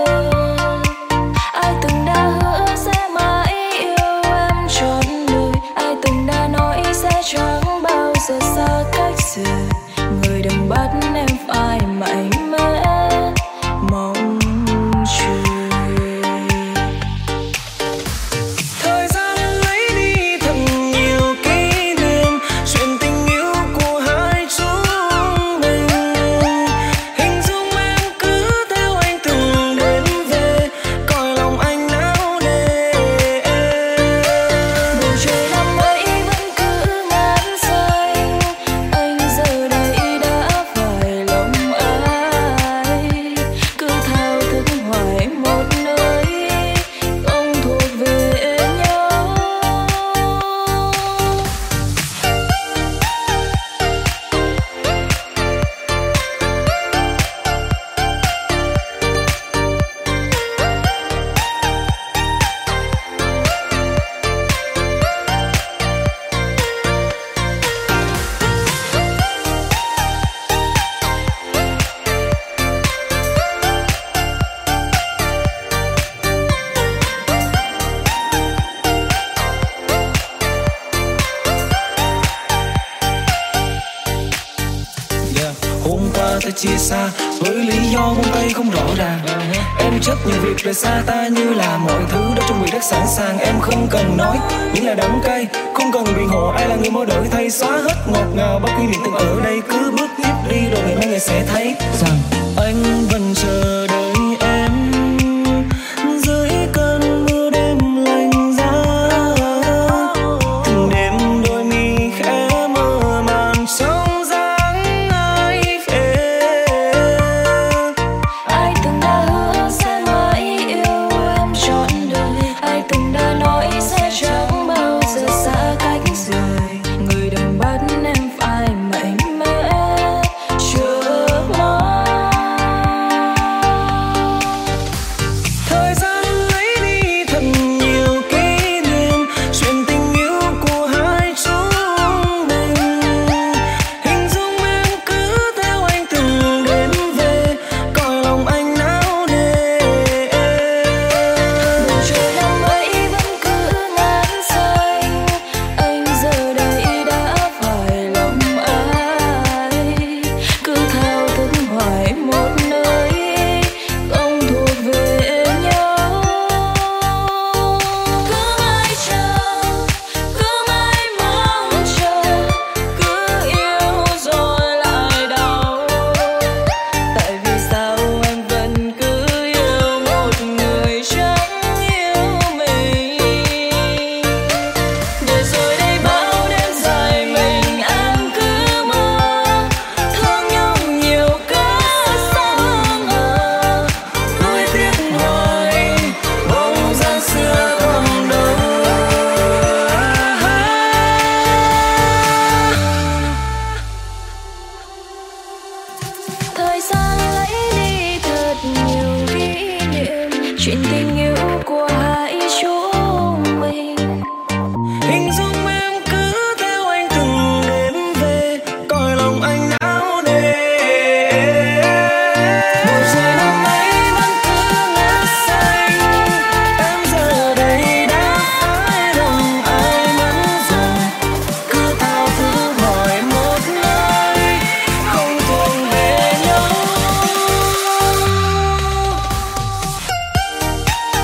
Ai từng đã hứa sẽ mãi yêu em trọn đời, ai từng đã nói sẽ chẳng bao giờ xa cách giờ. Người đừng bắt em phải mạnh mẽ mong chờ. Thời gian lấy đi thật nhiều kỷ niệm, chuyện tình yêu của hai chúng mình. Hình dung em cứ theo anh từng đêm về, cõi lòng anh náo nề. Bầu trời năm ấy vẫn cứ ngát xanh, anh giờ đây đã phải lòng ai. Cứ thao thức hoài một nơi không thuộc về nhau. Yeah. Hôm qua ta chia xa với lý do buông tay không rõ ràng. Em chấp nhận việc rời xa ta như là mọi thứ đã chuẩn bị rất sẵn sàng. Em không cần nói những là đắng cay, không cần biện hộ ai là người mơ đợi thay, xóa hết ngọt ngào bao kỷ niệm từng ở đây. Cứ bước tiếp đi rồi ngày mai người sẽ thấy rằng anh vẫn chờ đợi em dưới cơn mưa đêm lạnh giá. Từng đêm đôi mi khẽ mơ màng trong dáng ai về. Ai từng đã hứa sẽ mãi yêu em trọn đời, ai từng đã nói sẽ chẳng bao giờ xa cách rời. Người đừng bắt em phải mạnh mẽ chờ mong. Thời gian lấy đi thật nhiều kỷ niệm, chuyện tình yêu của hai chúng mình. Hình dung em cứ theo anh từng đêm về, cõi lòng anh náo nề. Bầu trời năm ấy vẫn cứ ngát xanh, anh giờ đây đã phải lòng ai. Cứ thao thức hoài một nơi không thuộc về nhau. Cứ mãi chờ, cứ mãi mong chờ, cứ yêu rồi lại đau. Tại vì sao anh vẫn cứ yêu một người chẳng yêu mình. Để rồi đây bao đêm dài mình em cứ mơ, thương nhau nhiều cỡ sáng hờ. Nuối tiếc hoài bóng dáng xưa không đâu. Thời gian lấy đi thật nhiều kỷ niệm, chuyện tình yêu của hai chúng mình. Hình dung em cứ theo anh từng đêm về, cõi lòng anh náo nề. Bầu trời năm ấy vẫn cứ ngát xanh, em giờ đây đã phải lòng ai mất rồi. Cứ thao thức hỏi một nơi không thuộc về nhau.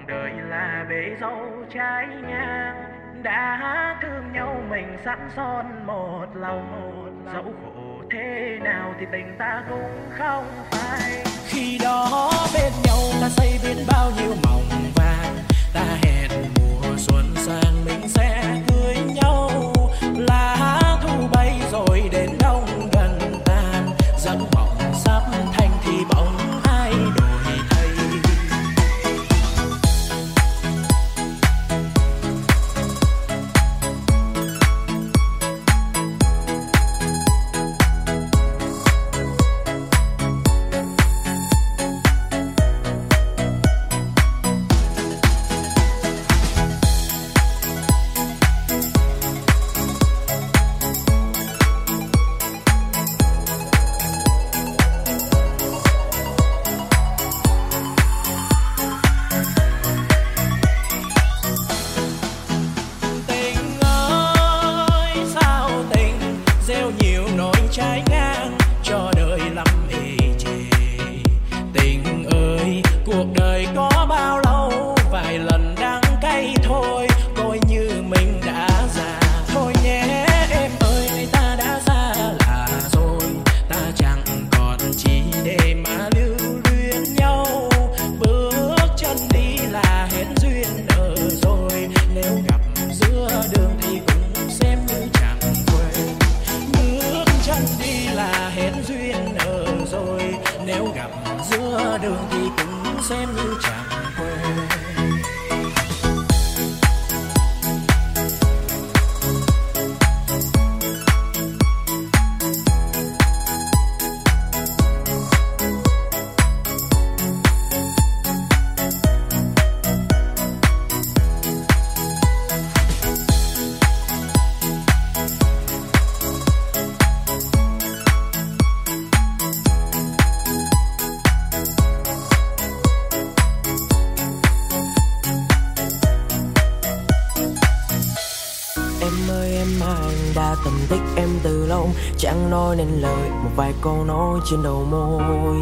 đời là bể dâu trái ngang, đã thương nhau mình sẵn son một lòng, dẫu khổ thế nào thì tình ta cũng không phai. Khi đó bên nhau ta xây biết bao nhiêu mộng vàng, ta hẹn mùa xuân sang mình sẽ cưới nhau. Lá thu bay rồi đến đông gần tàn, giấc mộng sắp thành thì bỗng ai đổi thay. Chẳng nói nên lời một vài câu nói trên đầu môi.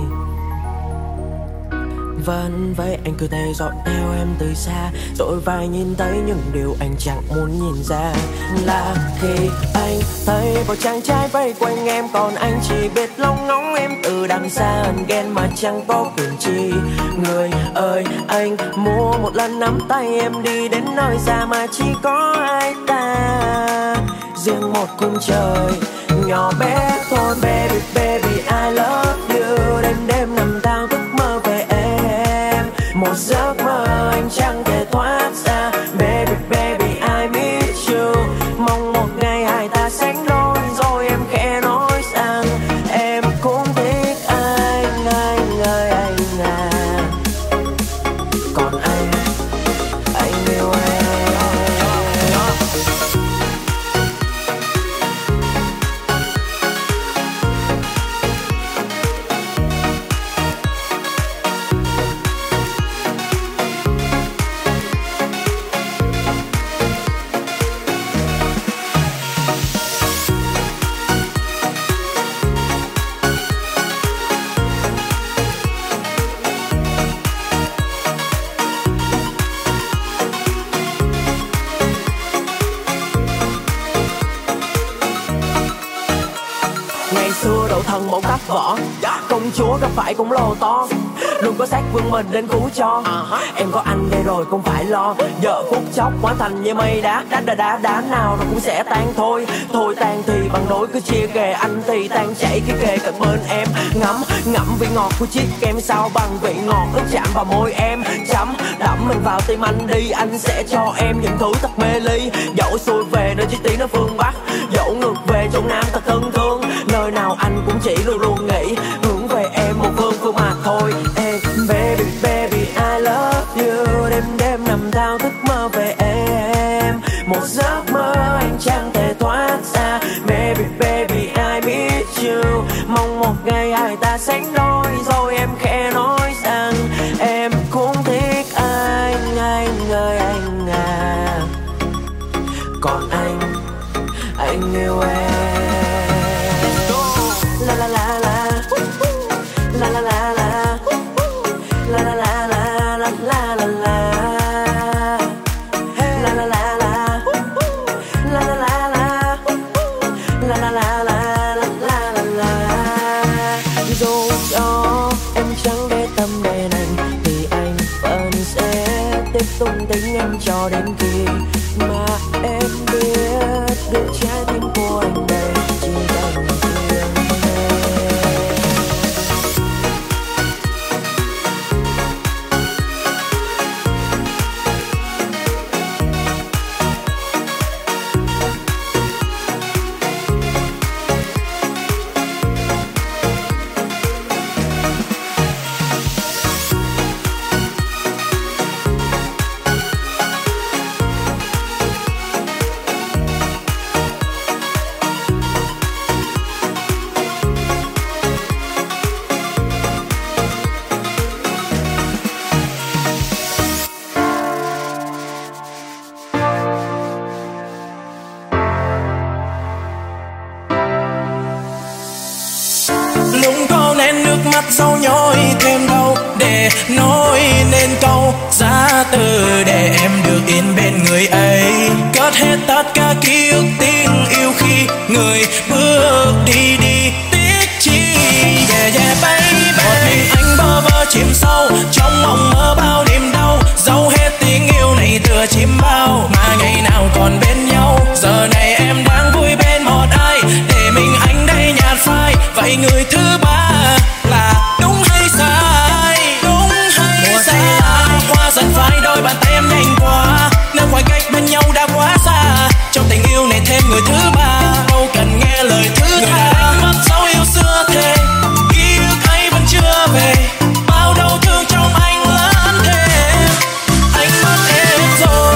Vẫn vậy anh cứ thế dõi theo em từ xa, rồi vài nhìn thấy những điều anh chẳng muốn nhìn ra. Là khi anh thấy một chàng trai vây quanh em, còn anh chỉ biết lóng ngóng em từ đằng xa, hờn ghen mà chẳng có quyền chi. Người ơi anh mua một lần nắm tay em đi đến nơi xa mà chỉ có hai ta, riêng một khung trời nhỏ bé thôi. Baby baby I love you, đêm đêm nằm thao thức mơ về em, một giấc mơ anh chẳng thể thoát ra. Baby baby I miss you, mong một ngày hai ta sánh đôi, rồi em khẽ nói rằng em cũng thích anh. Anh ơi anh à, còn anh, anh yêu em. Thần một tác võ, công chúa gặp phải cũng lồ to, luôn có xác vương mình đến cứu cho. Em có anh đây rồi không phải lo, giờ phút chốc hóa thành như mây đá, đá đá đá đá nào rồi cũng sẽ tan thôi. Thôi tan thì bằng nỗi cứ chia kề, anh thì tan chảy khi kề cận bên em. Ngắm ngắm vị ngọt của chiếc kem, sao bằng vị ngọt nó chạm vào môi em. Chấm đậm mình vào tim anh đi, anh sẽ cho em những thứ thật mê ly. Dẫu xuôi về nơi chiếc tí nó phương Bắc, dẫu ngược về trong Nam thật thân thương, nơi nào anh cũng chỉ luôn luôn nghĩ hướng về em một phương phương mà thôi. Hey, baby baby I love you, đêm đêm nằm thao thức mơ về em, một giấc mơ anh chẳng thể thoát ra. Baby baby I miss you, mong một ngày hai ta sánh đôi, rồi em khẽ nói rằng em cũng thích anh. Anh ơi anh à, còn anh, anh yêu em. La la la la. tiếp tung tính em cho đến khi mà em biết được trái tim của anh đây chỉ dành riêng sâu nhói thêm đâu để nói nên câu giá từ để em được yên bên người ấy, cất hết tất cả ký ức tình yêu khi người bước đi đi tiếc chi. Yeah yeah baby, một mình anh bơ vơ chìm sâu trong mộng mơ bao đêm đau, giấu hết tình yêu này tựa chim bao mà ngày nào còn bên nhau. Giờ này em đang vui bên một ai để mình anh đây nhạt phai, vậy người thứ ba là đúng hay sai, đúng hay sai. Hoa dần phai đôi bàn tay em nhanh quá, nơi khoảng cách bên nhau đã quá xa. Trong tình yêu này thêm người thứ ba, đâu cần nghe lời thứ tha. Người đã đánh mất dấu yêu xưa thề, ký ức ấy vẫn chưa về. Bao đau thương trong anh lớn thêm, anh mất em rồi.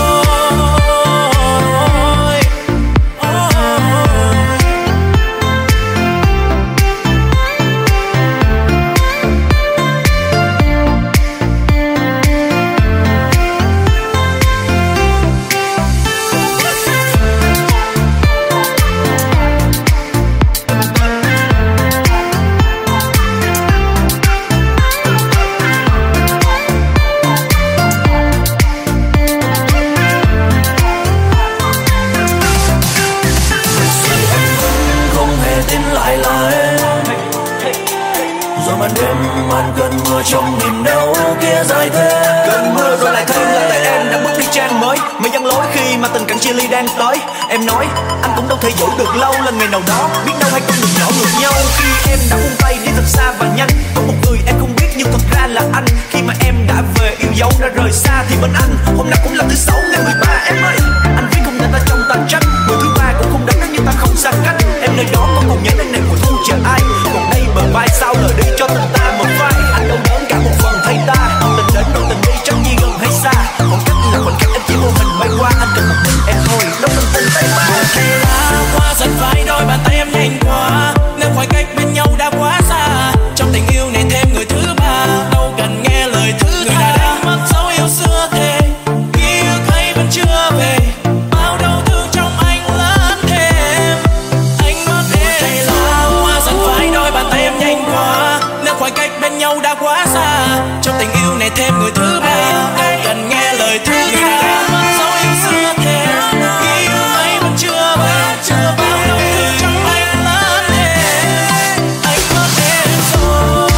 Trong niềm đau kia dài thế, cơn mưa rồi lại thêm là tại em đã bước đi trang mới. Mây giăng lối khi mà tình cảnh chia ly đang tới. Em nói anh cũng đâu thể giữ được lâu, lần ngày nào đó biết đâu hai con đường nhỏ ngược nhau. Khi em đã buông tay đi thật xa và nhanh, có một người em không biết nhưng thật ra là anh. Khi mà em đã về yêu dấu đã rời xa thì bên anh hôm nào cũng là thứ sáu ngày mười ba. Em ơi, anh viết không tên ta trong tàn trách, người thứ ba cũng không đáng nhưng ta không xa cách. Em nơi đó có còn nhớ đến ngày mùa thu chờ ai, còn đây bờ vai sao lời đi cho tình ta một vai. Anh đau đớn cả một phần thay ta, tình đến rồi tình đi chẳng như gần hay xa. Khoảng cách là khoảnh khắc em chỉ vô hình bay qua, anh cần một mình em thôi, đâu cần tình tay ba. Hoa dần phai đôi bàn tay em nhanh quá, nếu khoảng cách bên nhau đã quá xa. Trong tình yêu này thêm người thứ ba, đâu cần nghe lời thứ tha. Người đã đánh mất dấu yêu xưa thề, ký ức ấy vẫn chưa về. Bao đau thương trong anh lớn thêm, anh mất em rồi. Hoa dần phai đôi bàn tay em nhanh quá, nếu khoảng cách bên nhau đã quá xa. Trong tình yêu này thêm người thứ ba, đâu cần nghe lời thứ tha. Người đã đánh mất dấu yêu xưa thề, ký ức ấy vẫn chưa về. Bao đau thương trong anh lớn thêm, anh mất em rồi.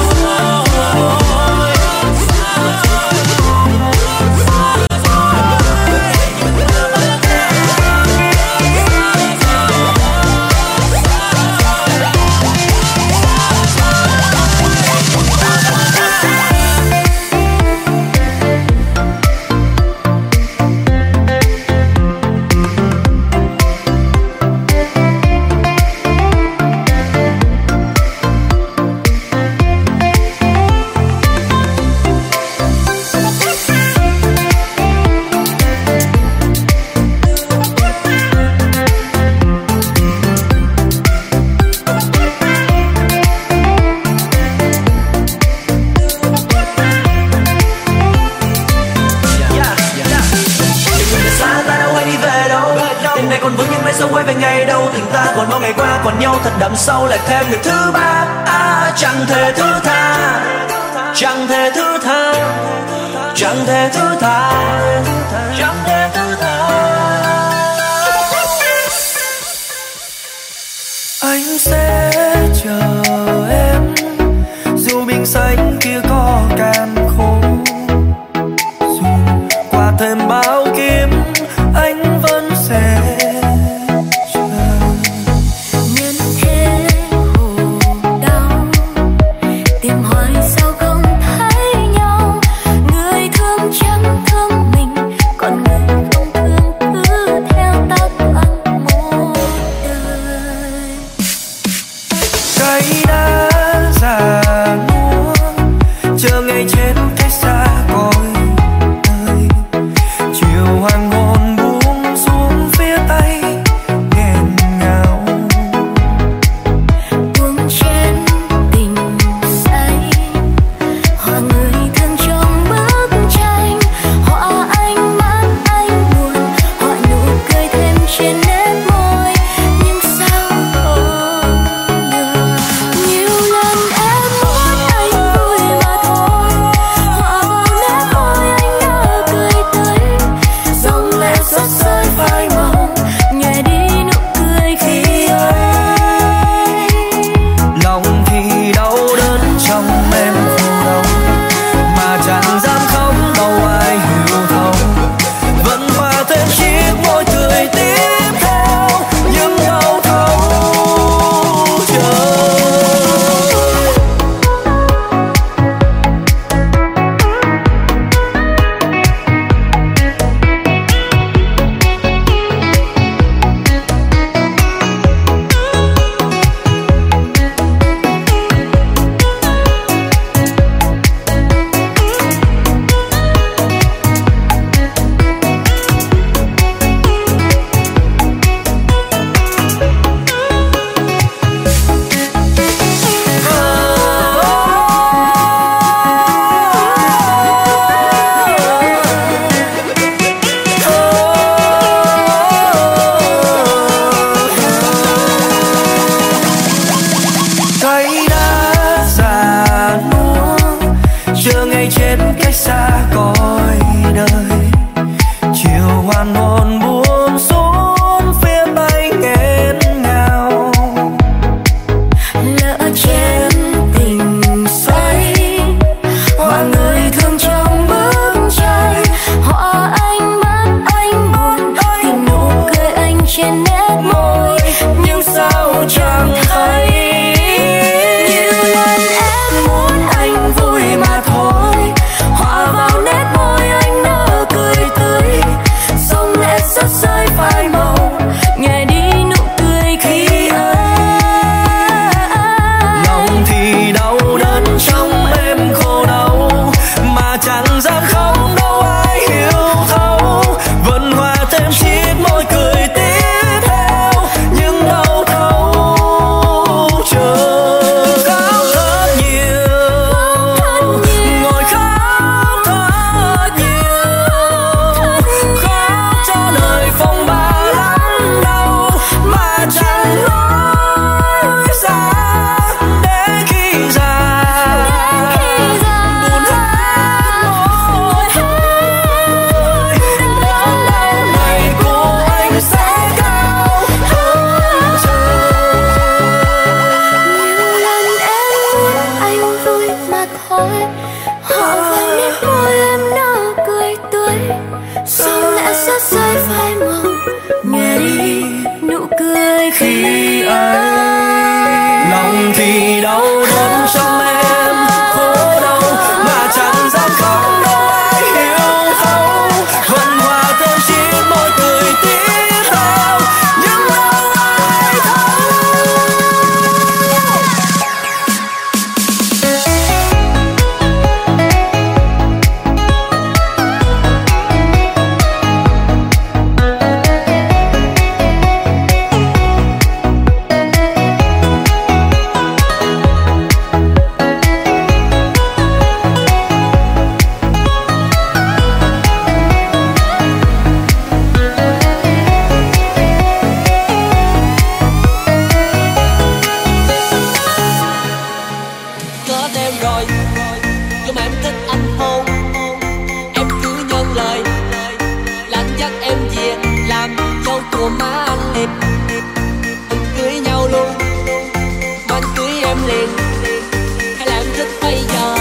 Đằng sau lại thêm người thứ ba, à, chẳng thể thứ tha, chẳng thể thứ tha, chẳng thể thứ tha, chẳng thể thứ tha. Anh sẽ chờ em dù mình xanh kia có càn khô, dù Sao lẽ rất rơi phai màu, nghe đi nụ cười khi ấy. Lòng thì đau đớn trong em khổ đau mà chẳng dám khóc, đâu ai hiểu thấu. Vẫn hòa thêm chỉ môi cười tiếc đau, nhưng đâu ai thấu. Có em rồi, nhưng mà em thích anh hôn. Em cứ nhân lời, lạnh dắt em về làm dâu của má anh liệt. Mình cưới nhau luôn, mà anh cưới em liền, hay là em thích bây giờ?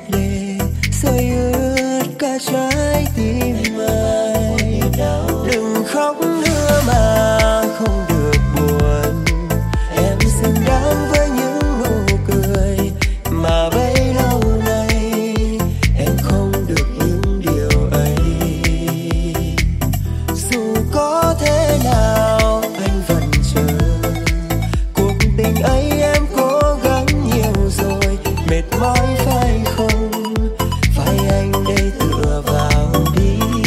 lệ rơi ướt cả trái tim anh. Đừng khóc nữa mà không được buồn, em xứng đáng với những nụ cười mà bấy lâu nay em không được những điều ấy. Dù có thế nào anh vẫn chờ, cuộc tình ấy em cố gắng nhiều rồi, mệt mỏi phải không? Phải anh đây tựa vào đi.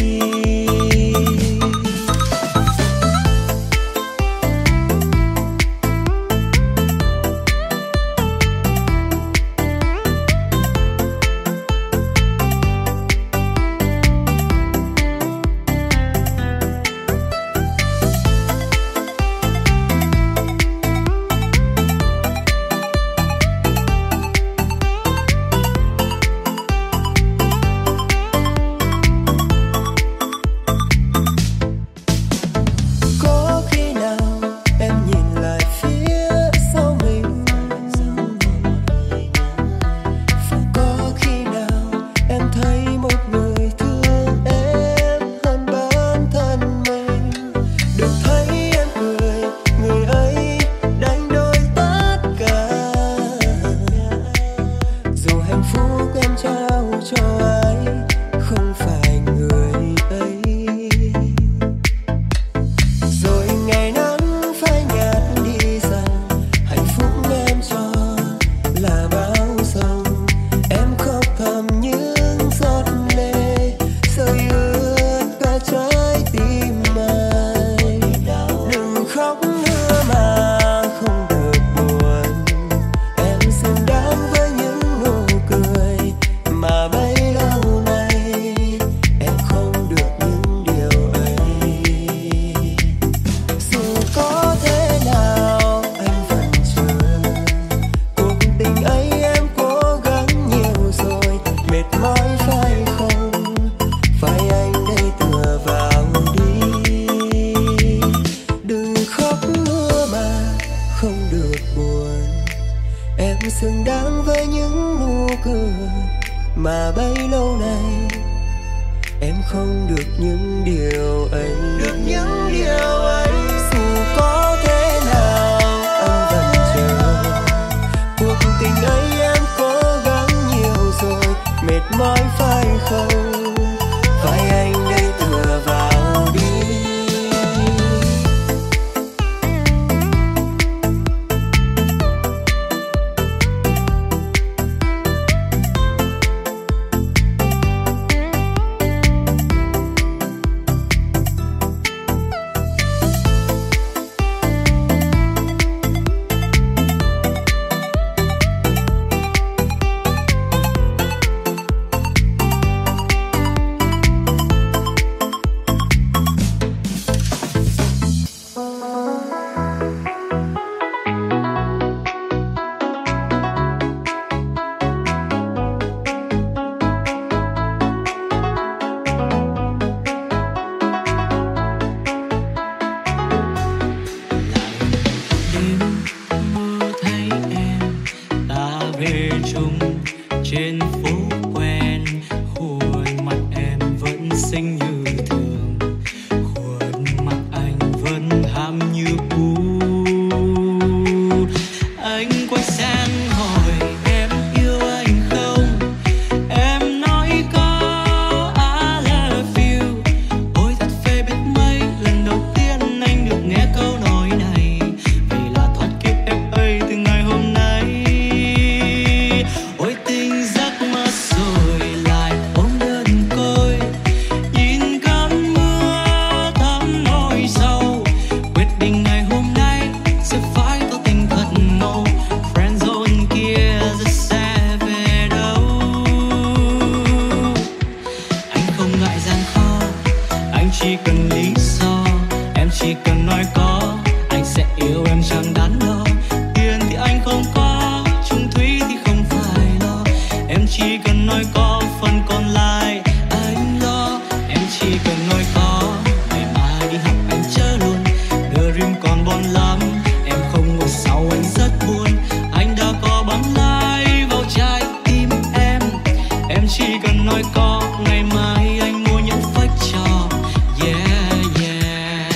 Có khi nào em nhìn lại phía sau mình, có khi nào em thấy một người thương em hơn bản thân mình. Được thấy em cười, người ấy đánh đổi tất cả, dù hạnh phúc em trao cho ai không phải người ấy. Rồi ngày nắng phai nhạt đi dần, hạnh phúc em cho là bão giông. Em khóc thầm những giọt lệ rơi ướt cả trái tim anh. Đừng khóc nữa mà không được buồn, em xứng đáng với những nụ cười mà bấy lâu nay em không được những điều ấy. Dù có thế nào anh vẫn chờ, cuộc tình ấy em cố gắng nhiều rồi, mệt mỏi phải không? Phải anh đây tựa vào đi. Đừng khóc nữa mà không được buồn, em xứng đáng với những nụ cười mà bấy lâu nay em không được những điều ấy. Được những điều ấy. Dù có thế nào anh vẫn chờ, cuộc tình ấy em cố gắng nhiều rồi, mệt mỏi phải không? Phải anh đây tựa vào đi. Đêm mơ thấy em ta về chung trên phố quen, khuôn mặt em vẫn xinh như thường, khuôn mặt anh vẫn ham như cũ. Anh quay sang hỏi em yêu anh không, em nói có I love you. Ôi thật phê biết mấy, lần đầu tiên anh được nghe câu nói này, vì là thoát kiếp em ơi từ ngày hôm nay. Ôi tình giấc mơ rồi lại ôm đơn côi, nhìn cơn mưa thấm nỗi sâu. Quyết định ngày hôm nay sẽ phải có tình thật ngầu, friend zone kia rất sẽ về đâu. Anh không ngại gian khó, anh chỉ cần lý do, em chỉ cần nói có, anh sẽ yêu em chẳng đắn đo. Tiền thì anh không có, chung thủy thì không phải lo, em chỉ cần nói có, phần còn lại anh lo. Em chỉ cần nói có, ngày mai đi học anh chở luôn, dream còn bon lắm, em không ngồi sau anh rất buồn. Anh đã có băng lái vào trái tim em, chỉ cần nói có ngày mai anh mua những fake cho. Yeah yeah.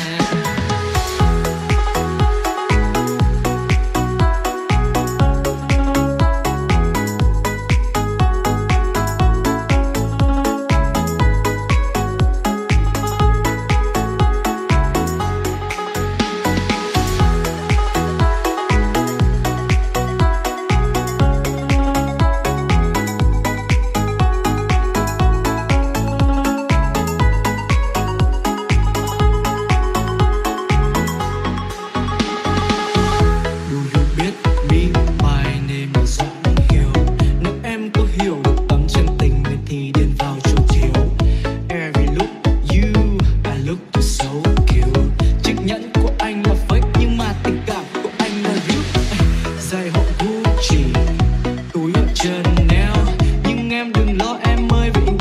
Giày họ Gucci, túi ở Chanel, nhưng em đừng lo em ơi vì